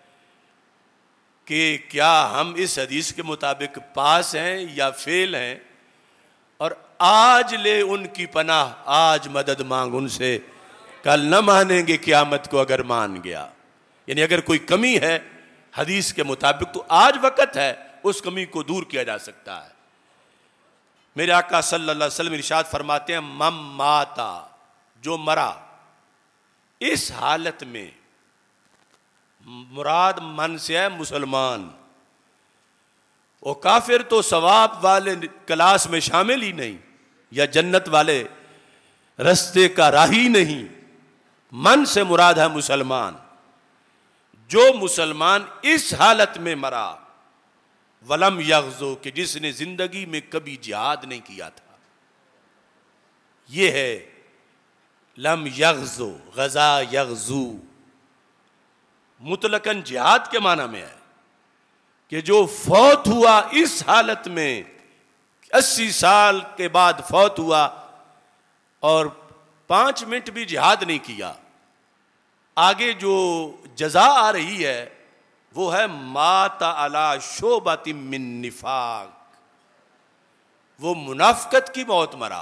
कि क्या हम इस हदीस के मुताबिक पास हैं या फेल हैं, और आज ले उनकी पनाह, आज मदद मांग उनसे कल न मानेंगे क़यामत को अगर मान गया। यानी अगर कोई कमी है हदीस के मुताबिक तो आज वक़्त है उस कमी को दूर किया जा सकता है। मेरे आका सल्लल्लाहु अलैहि वसल्लम इरशाद फरमाते हैं, मम माता, जो मरा इस हालत में, मुराद मन से है मुसलमान, वो काफिर तो सवाब वाले क्लास में शामिल ही नहीं या जन्नत वाले रस्ते का राही नहीं। मन से मुराद है मुसलमान। जो मुसलमान इस हालत में मरा, वलम यग़ज़ो, कि जिसने जिंदगी में कभी जिहाद नहीं किया था, ये है लम यग़ज़ो, गज़ा यग़ज़ू, मुतलकन जिहाद के माना में है कि जो फौत हुआ इस हालत में, 80 साल के बाद फौत हुआ और 5 मिनट भी जिहाद नहीं किया, आगे जो जजा आ रही है वो है माता अला शोबति मिन निफाक, वो मुनाफिकत की मौत मरा।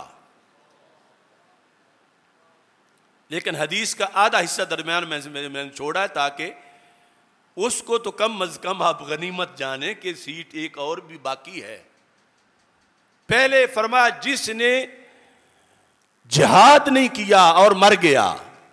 लेकिन हदीस का आधा हिस्सा दरमियान में मैंने छोड़ा है ताकि उसको तो कम अज कम आप गनीमत जाने कि सीट एक और भी बाकी है। पहले फरमाया जिसने जिहाद नहीं किया और मर गया,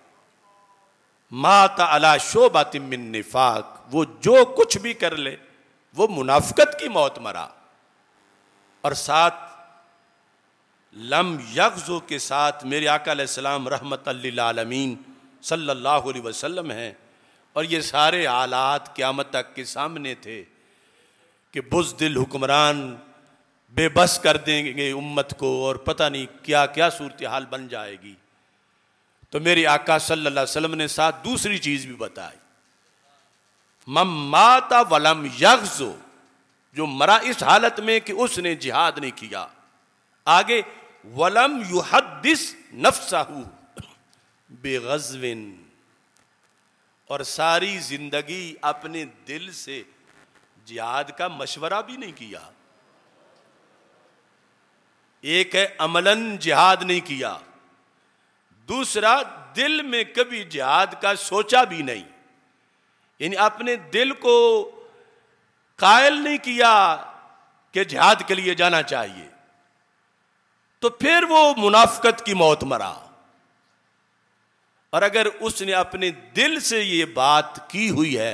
माता अला शोबति मिन निफाक, वो जो कुछ भी कर ले वो मुनाफिकत की मौत मरा। और साथ लम यग़ज़ो के साथ मेरे आका अलैहिस्सलाम रहमतल लिल आलमीन सल्लल्लाहु अलैहि वसल्लम हैं। और ये सारे हालात क़यामत तक के सामने थे कि बुज़दिल हुक्मरान बेबस कर देंगे उम्मत को और पता नहीं क्या क्या सूरत हाल बन जाएगी। तो मेरे आका सल्लल्लाहु अलैहि वसल्लम ने साथ दूसरी चीज़ भी बताई, मम माता वलम यग़ज़ो, जो मरा इस हालत में कि उसने जिहाद नहीं किया। आगे वलम युहद्दिस नफ्सहू बेग़ज़विन, और सारी जिंदगी अपने दिल से जिहाद का मशवरा भी नहीं किया। एक है अमलन जिहाद नहीं किया, दूसरा दिल में कभी जिहाद का सोचा भी नहीं, यानी अपने दिल को कायल नहीं किया कि जिहाद के लिए जाना चाहिए। तो फिर वो मुनाफिकत की मौत मरा। और अगर उसने अपने दिल से ये बात की हुई है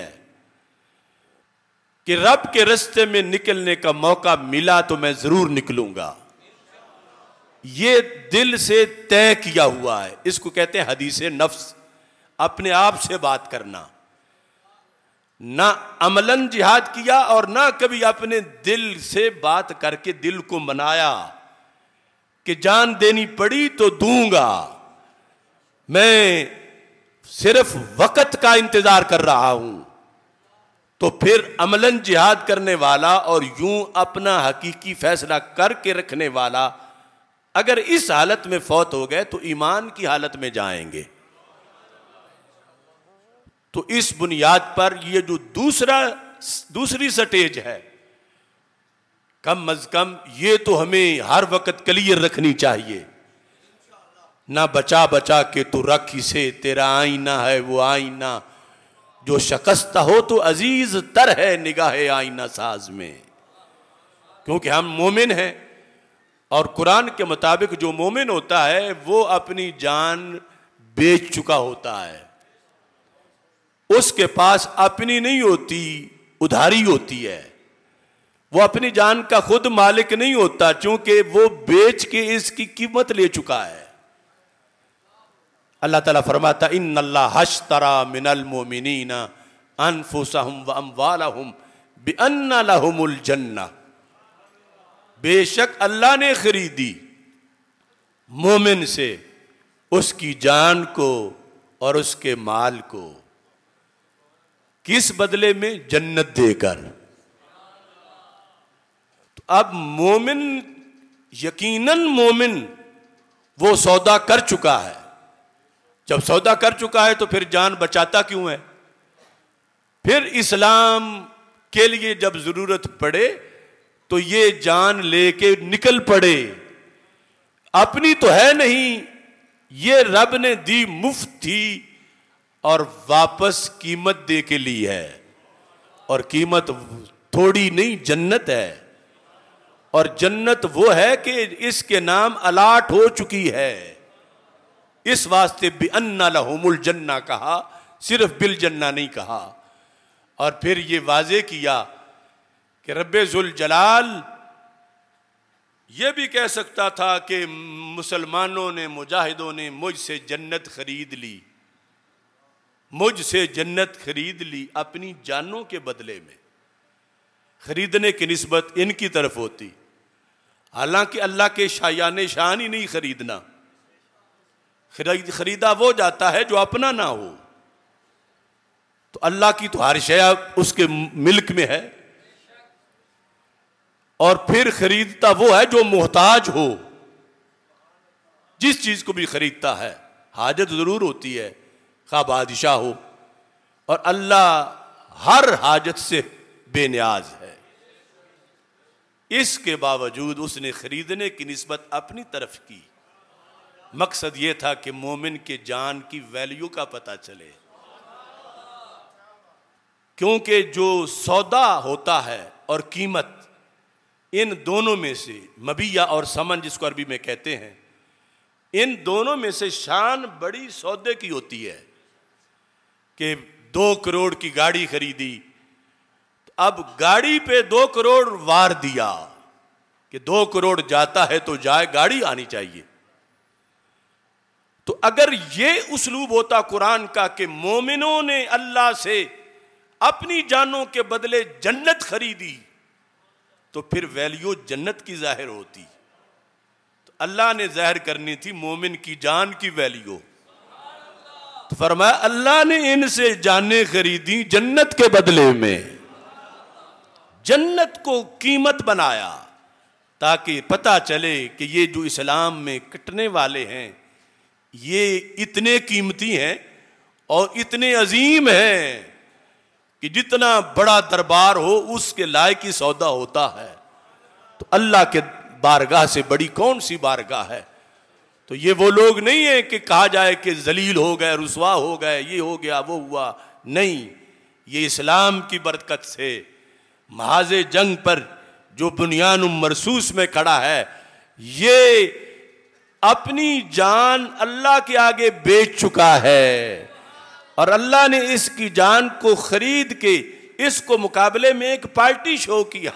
कि रब के रास्ते में निकलने का मौका मिला तो मैं जरूर निकलूंगा, ये दिल से तय किया हुआ है, इसको कहते हैं हदीसे नफ्स, अपने आप से बात करना। ना अमलन जिहाद किया और ना कभी अपने दिल से बात करके दिल को मनाया कि जान देनी पड़ी तो दूंगा, मैं सिर्फ वक्त का इंतजार कर रहा हूं। तो फिर अमलन जिहाद करने वाला और यूं अपना हकीकी फैसला करके रखने वाला अगर इस हालत में फौत हो गए तो ईमान की हालत में जाएंगे। तो इस बुनियाद पर ये जो दूसरी स्टेज है, कम अज कम ये तो हमें हर वक्त क्लियर रखनी चाहिए। ना बचा बचा के तो रख इसे, तेरा आईना है वो आईना जो शकस्ता हो तो अजीज तर है निगाह आईना साज में। क्योंकि हम मोमिन हैं और कुरान के मुताबिक जो मोमिन होता है वो अपनी जान बेच चुका होता है, उसके पास अपनी नहीं होती, उधारी होती है। वो अपनी जान का खुद मालिक नहीं होता क्योंकि वो बेच के इसकी कीमत ले चुका है। अल्लाह ताला फरमाता इन्नल्लाह हश्तरा मिनल मोमिनीना अनफुसहुम व अम्वालहुम बिअन्ना लहुमुल जन्नह, बेशक अल्लाह ने खरीदी मोमिन से उसकी जान को और उसके माल को, किस बदले में? जन्नत देकर। तो अब मोमिन, यकीनन मोमिन वो सौदा कर चुका है। जब सौदा कर चुका है तो फिर जान बचाता क्यों है? फिर इस्लाम के लिए जब जरूरत पड़े तो ये जान लेके निकल पड़े। अपनी तो है नहीं ये रब ने दी मुफ्त थी और वापस कीमत दे के ली है, और कीमत थोड़ी नहीं, जन्नत है। और जन्नत वो है कि इसके नाम अलाट हो चुकी है। इस वास्ते भी अन्ना लहुमुल जन्ना कहा, सिर्फ बिल जन्ना नहीं कहा। और फिर ये वाजे किया कि रब्बे जुल जलाल ये भी कह सकता था कि मुसलमानों ने, मुजाहिदों ने मुझसे जन्नत खरीद ली, मुझसे जन्नत खरीद ली अपनी जानों के बदले में। खरीदने की निस्बत इनकी तरफ होती, हालांकि अल्लाह के शायान शान ही नहीं खरीदना। खरीदा वो जाता है जो अपना ना हो। तो अल्लाह की तो हर शय उसके मिल्क में है, और फिर खरीदता वो है जो मोहताज हो। जिस चीज को भी खरीदता है हाजत जरूर होती है, खा बादशाह हो, और अल्लाह हर हाजत से बेनियाज है। इसके बावजूद उसने खरीदने की निस्बत अपनी तरफ की। मकसद यह था कि मोमिन के जान की वैल्यू का पता चले, क्योंकि जो सौदा होता है और कीमत, इन दोनों में से मबिया और समन जिसको अरबी में कहते हैं, इन दोनों में से शान बड़ी सौदे की होती है। कि 2 करोड़ की गाड़ी खरीदी, तो अब गाड़ी पे 2 करोड़ वार दिया कि 2 करोड़ जाता है तो जाए, गाड़ी आनी चाहिए। तो अगर ये उसलूब होता कुरान का कि मोमिनों ने अल्लाह से अपनी जानों के बदले जन्नत खरीदी, तो फिर वैल्यू जन्नत की जाहिर होती। तो अल्लाह ने जाहिर करनी थी मोमिन की जान की वैल्यू। तो फरमाया अल्लाह ने इनसे जानें खरीदी जन्नत के बदले में। जन्नत को कीमत बनाया ताकि पता चले कि ये जो इस्लाम में कटने वाले हैं ये इतने कीमती हैं और इतने अजीम हैं कि जितना बड़ा दरबार हो उसके लायक ही सौदा होता है। तो अल्लाह के बारगाह से बड़ी कौन सी बारगाह है। तो ये वो लोग नहीं है कि कहा जाए कि जलील हो गए, रुसवा हो गए, ये हो गया वो हुआ। नहीं, ये इस्लाम की बरकत से महाज जंग पर जो बुनियान मरसूस में खड़ा है, ये अपनी जान अल्लाह के आगे बेच चुका है, और अल्लाह ने इसकी जान को खरीद के इसको मुकाबले में एक पार्टी शो किया।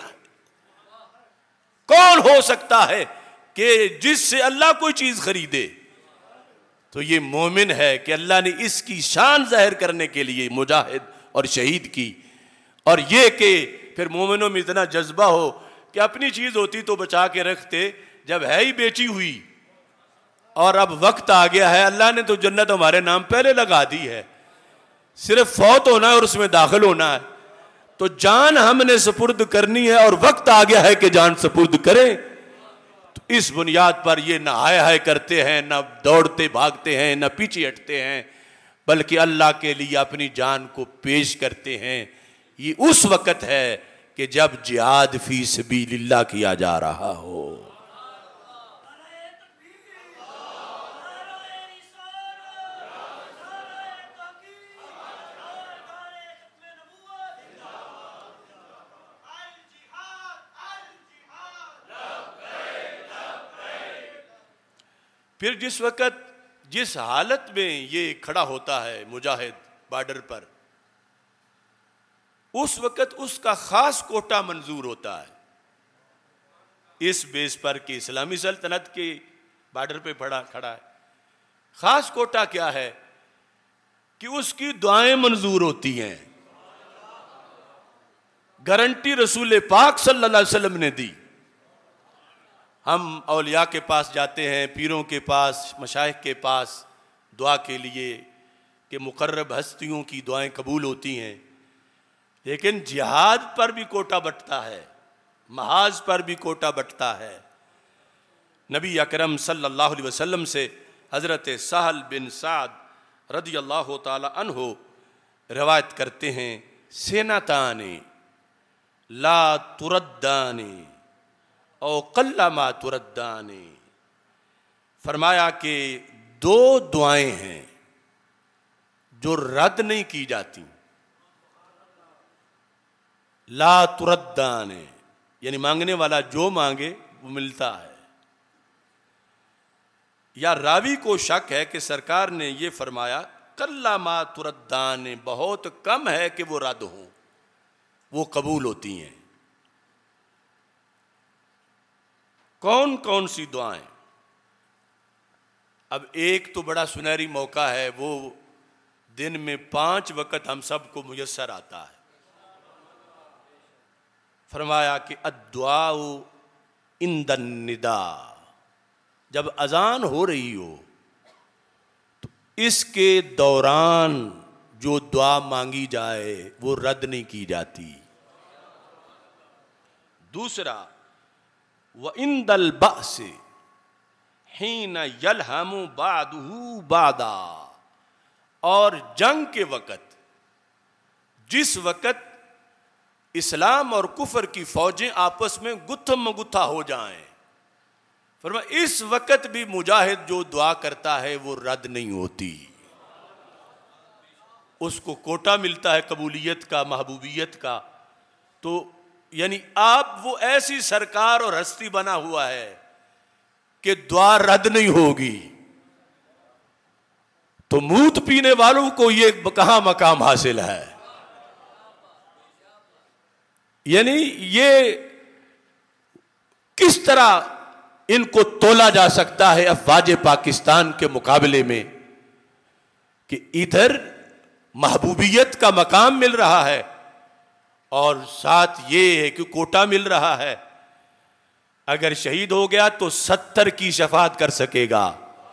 कौन हो सकता है कि जिससे अल्लाह कोई चीज खरीदे? तो ये मोमिन है कि अल्लाह ने इसकी शान जाहिर करने के लिए मुजाहिद और शहीद की। और ये कि फिर मोमिनों में इतना जज्बा हो कि अपनी चीज होती तो बचा के रखते, जब है ही बेची हुई और अब वक्त आ गया है, अल्लाह ने तो जन्नत हमारे नाम पहले लगा दी है, सिर्फ फौत होना है और उसमें दाखिल होना है। तो जान हमने सुपुर्द करनी है और वक्त आ गया है कि जान सुपुर्द करें। तो इस बुनियाद पर ये ना हाय हाय करते हैं, ना दौड़ते भागते हैं, ना पीछे हटते हैं, बल्कि अल्लाह के लिए अपनी जान को पेश करते हैं। ये उस वक्त है कि जब जिहाद फी सबीलिल्लाह किया जा रहा हो। फिर जिस वक्त जिस हालत में ये खड़ा होता है मुजाहिद बॉर्डर पर, उस वक्त उसका खास कोटा मंजूर होता है। इस बेस पर कि इस्लामी सल्तनत के बॉर्डर पे खड़ा है। खास कोटा क्या है कि उसकी दुआएं मंजूर होती हैं। गारंटी रसूल पाक सल्लल्लाहु अलैहि वसल्लम ने दी। हम औलिया के पास जाते हैं, पीरों के पास, मशाइख के पास दुआ के लिए कि मुकर्रब हस्तियों की दुआएं कबूल होती हैं, लेकिन जिहाद पर भी कोटा बंटता है, महाज पर भी कोटा बंटता है। नबी अकरम सल्लल्लाहु अलैहि वसल्लम से हज़रत सहल बिन साद रदी अल्लाह ताला अन्हो रवायत करते हैं, सेनाताने ला तुरद्दाने और कल्लामा तुरद्दाने, फरमाया कि दो दुआएं हैं जो रद्द नहीं की जाती। ला तुरद्दाने, यानी मांगने वाला जो मांगे वो मिलता है। या रावी को शक है कि सरकार ने ये फरमाया कल्ला मा तुरद्दाने, बहुत कम है कि वो रद्द हो, वो कबूल होती हैं। कौन कौन सी दुआएं? अब एक तो बड़ा सुनहरी मौका है, वो दिन में 5 वक्त हम सबको मुयस्सर आता है। फरमाया कि अद्दुआउ इंदन निदा, जब अजान हो रही हो तो इसके दौरान जो दुआ मांगी जाए वो रद्द नहीं की जाती। दूसरा, व इंदल बअस हीन यलहमु बादुहु बादा, और जंग के वक़्त, जिस वक़्त इस्लाम और कुफर की फौजें आपस में गुत्थम गुत्था हो जाएं, फरमाया इस वक़्त भी मुजाहिद जो दुआ करता है वो रद्द नहीं होती। उसको कोटा मिलता है कबूलियत का, महबूबियत का। तो यानी आप वो ऐसी सरकार और हस्ती बना हुआ है कि दुआ रद्द नहीं होगी। तो मूत पीने वालों को ये कहां मकाम हासिल है? यानी ये किस तरह इनको तोला जा सकता है अफवाज पाकिस्तान के मुकाबले में कि इधर महबूबियत का मकाम मिल रहा है और साथ ये है कि कोटा मिल रहा है। अगर शहीद हो गया तो 70 की शफात कर सकेगा,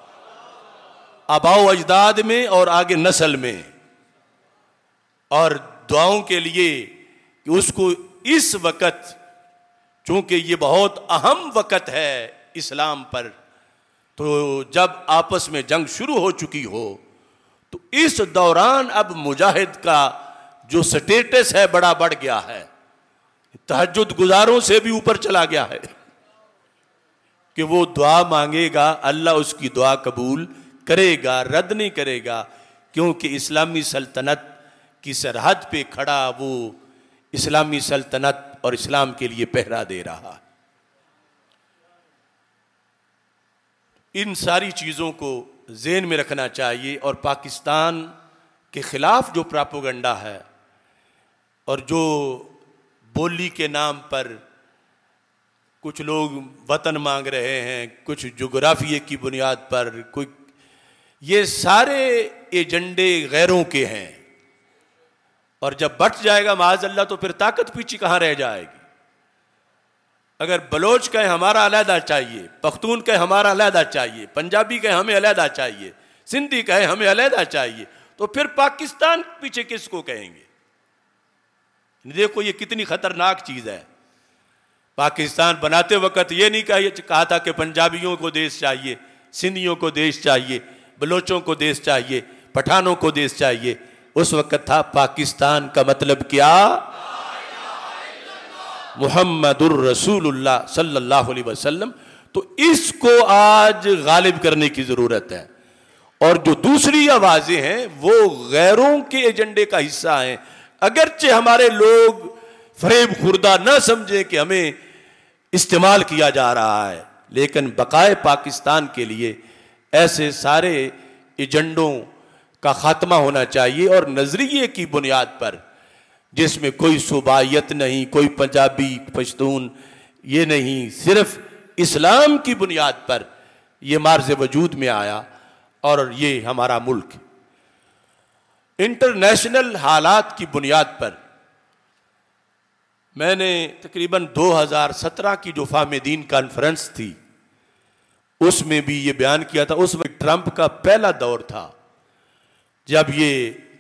आबाओ अजदाद में और आगे नस्ल में। और दुआओं के लिए कि उसको इस वक़्त, चूंकि ये बहुत अहम वक़्त है इस्लाम पर, तो जब आपस में जंग शुरू हो चुकी हो तो इस दौरान अब मुजाहिद का जो स्टेटस है बड़ा बढ़ गया है, तहज्जुद गुजारों से भी ऊपर चला गया है कि वो दुआ मांगेगा, अल्लाह उसकी दुआ कबूल करेगा, रद्द नहीं करेगा, क्योंकि इस्लामी सल्तनत की सरहद पे खड़ा वो इस्लामी सल्तनत और इस्लाम के लिए पहरा दे रहा है। इन सारी चीज़ों को ज़हन में रखना चाहिए। और पाकिस्तान के ख़िलाफ़ जो प्रोपेगेंडा है और जो बोली के नाम पर कुछ लोग वतन मांग रहे हैं, कुछ जोग्राफिये की बुनियाद पर, कोई, ये सारे एजेंडे गैरों के हैं। और जब बट जाएगा माज़अल्लाह तो फिर ताकत पीछे कहाँ रह जाएगी। अगर बलोच कहे हमारा अलहदा चाहिए, पख्तून कहे हमारा अलहदा चाहिए, पंजाबी कहे हमें अलहदा चाहिए, सिंधी कहे हमें अलहदा चाहिए, तो फिर पाकिस्तान पीछे किसको कहेंगे? देखो ये कितनी खतरनाक चीज़ है। पाकिस्तान बनाते वक्त ये नहीं कहा था कि पंजाबियों को देश चाहिए, सिंधियों को देश चाहिए, बलोचों को देश चाहिए, पठानों को देश चाहिए। उस वक्त था पाकिस्तान का मतलब क्या? मुहम्मदुर रसूलुल्लाह सल्लल्लाहु अलैहि वसल्लम। तो इसको आज गालिब करने की ज़रूरत है। और जो दूसरी आवाज़ें हैं वो गैरों के एजेंडे का हिस्सा हैं। अगरचे हमारे लोग फरेब खुर्दा न समझें कि हमें इस्तेमाल किया जा रहा है, लेकिन बकाए पाकिस्तान के लिए ऐसे सारे एजेंडों का खात्मा होना चाहिए। और नज़रिए की बुनियाद पर, जिसमें कोई सूबायत नहीं, कोई पंजाबी पश्तून ये नहीं, सिर्फ इस्लाम की बुनियाद पर ये मार्ज़ वजूद में आया। और ये हमारा मुल्क इंटरनेशनल हालात की बुनियाद पर, मैंने तकरीबन 2017 की जो फाहमीदीन कॉन्फ्रेंस थी उसमें भी ये बयान किया था। उस वक्त ट्रंप का पहला दौर था जब ये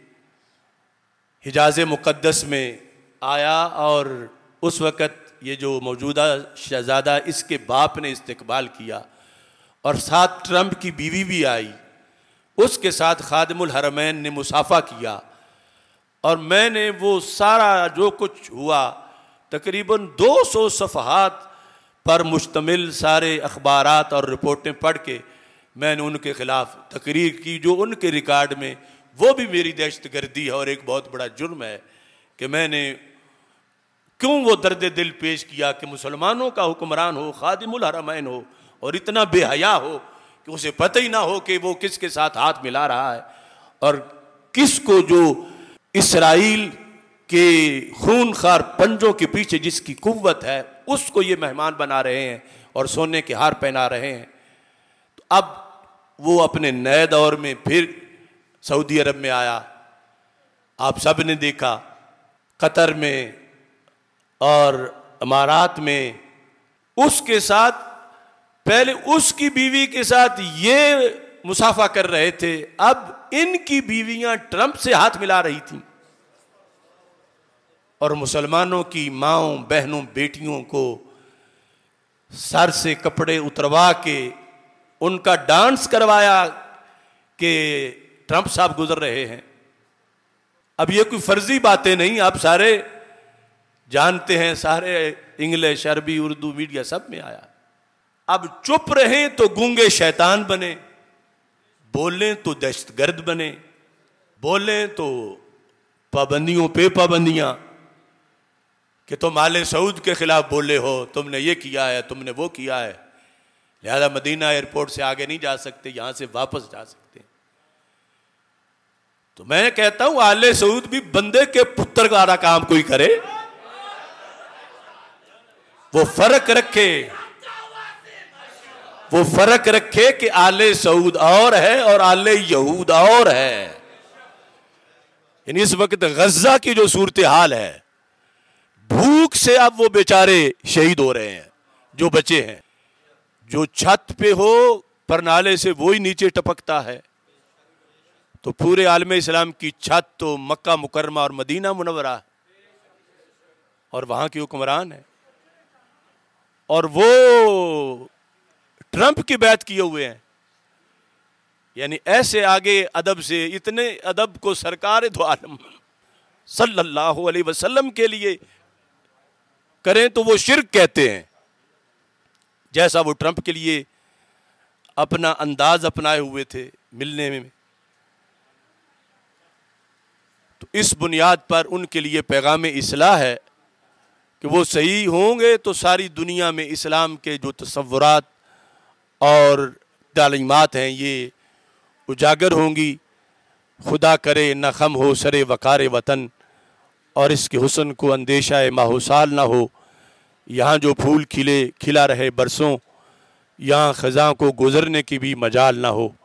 हिजाज़ मुक़द्दस में आया, और उस वक़्त ये जो मौजूदा शहज़ादा इसके बाप ने इस्तकबाल किया, और साथ ट्रंप की बीवी भी आई, उसके साथ खादिमुल हरमैन ने मुसाफ़ा किया। और मैंने वो सारा जो कुछ हुआ तकरीबन 200 सफ़हात पर मुश्तमिल सारे अखबारात और रिपोर्टें पढ़ के मैंने उनके खिलाफ तकरीर की जो उनके रिकॉर्ड में, वो भी मेरी दहशतगर्दी है और एक बहुत बड़ा जुर्म है कि मैंने क्यों वो दर्द दिल पेश किया कि मुसलमानों का हुक्मरान हो, खादिमुल हरमैन हो और इतना बेहया हो कि उसे पता ही ना हो कि वो किसके साथ हाथ मिला रहा है और किसको, जो इसराइल के खूनखार पंजों के पीछे जिसकी कुव्वत है, उसको ये मेहमान बना रहे हैं और सोने के हार पहना रहे हैं। तो अब वो अपने नए दौर में फिर सऊदी अरब में आया, आप सब ने देखा, कतर में और इमारात में। उसके साथ पहले उसकी बीवी के साथ ये मुसाफा कर रहे थे, अब इनकी बीवियां ट्रंप से हाथ मिला रही थी और मुसलमानों की माँओं, बहनों, बेटियों को सर से कपड़े उतरवा के उनका डांस करवाया कि ट्रंप साहब गुजर रहे हैं। अब ये कोई फर्जी बातें नहीं, आप सारे जानते हैं, सारे इंग्लिश, अरबी, उर्दू मीडिया सब में आया। अब चुप रहे तो गूंगे शैतान बने, बोलें तो दहशतगर्द बने, बोलें तो पाबंदियों पे पाबंदियां कि तुम आले सऊद के खिलाफ बोले हो, तुमने ये किया है, तुमने वो किया है, लिहाजा मदीना एयरपोर्ट से आगे नहीं जा सकते, यहां से वापस जा सकते। तो मैं कहता हूं आले सऊद भी बंदे के पुत्र का काम कोई करे, वो फर्क रखे, वो फर्क रखे कि आले सऊद और है और आले यहूद और है। यानी इस वक्त गज्जा की जो सूरत हाल है, भूख से अब वो बेचारे शहीद हो रहे हैं जो बचे हैं। जो छत पे हो परनाले से वो ही नीचे टपकता है। तो पूरे आलम इस्लाम की छत तो मक्का मुकरमा और मदीना मुनव्वरा और वहां के हुक्मरान है, और वो ट्रंप की बैत किए हुए हैं। यानी ऐसे आगे अदब से, इतने अदब को सरकार दो आलम सल्लल्लाहु अलैहि वसल्लम के लिए करें तो वो शिर्क कहते हैं, जैसा वो ट्रंप के लिए अपना अंदाज अपनाए हुए थे मिलने में। तो इस बुनियाद पर उनके लिए पैगाम इस्लाह है कि वो सही होंगे तो सारी दुनिया में इस्लाम के जो तसव्वुरात और तालीमात हैं ये उजागर होंगी। खुदा करे न खम हो सरे वकार वतन, और इसके हुस्न को अंदेशा माहौसाल ना हो। यहाँ जो फूल खिला रहे बरसों, यहाँ ख़ज़ां को गुज़रने की भी मजाल ना हो।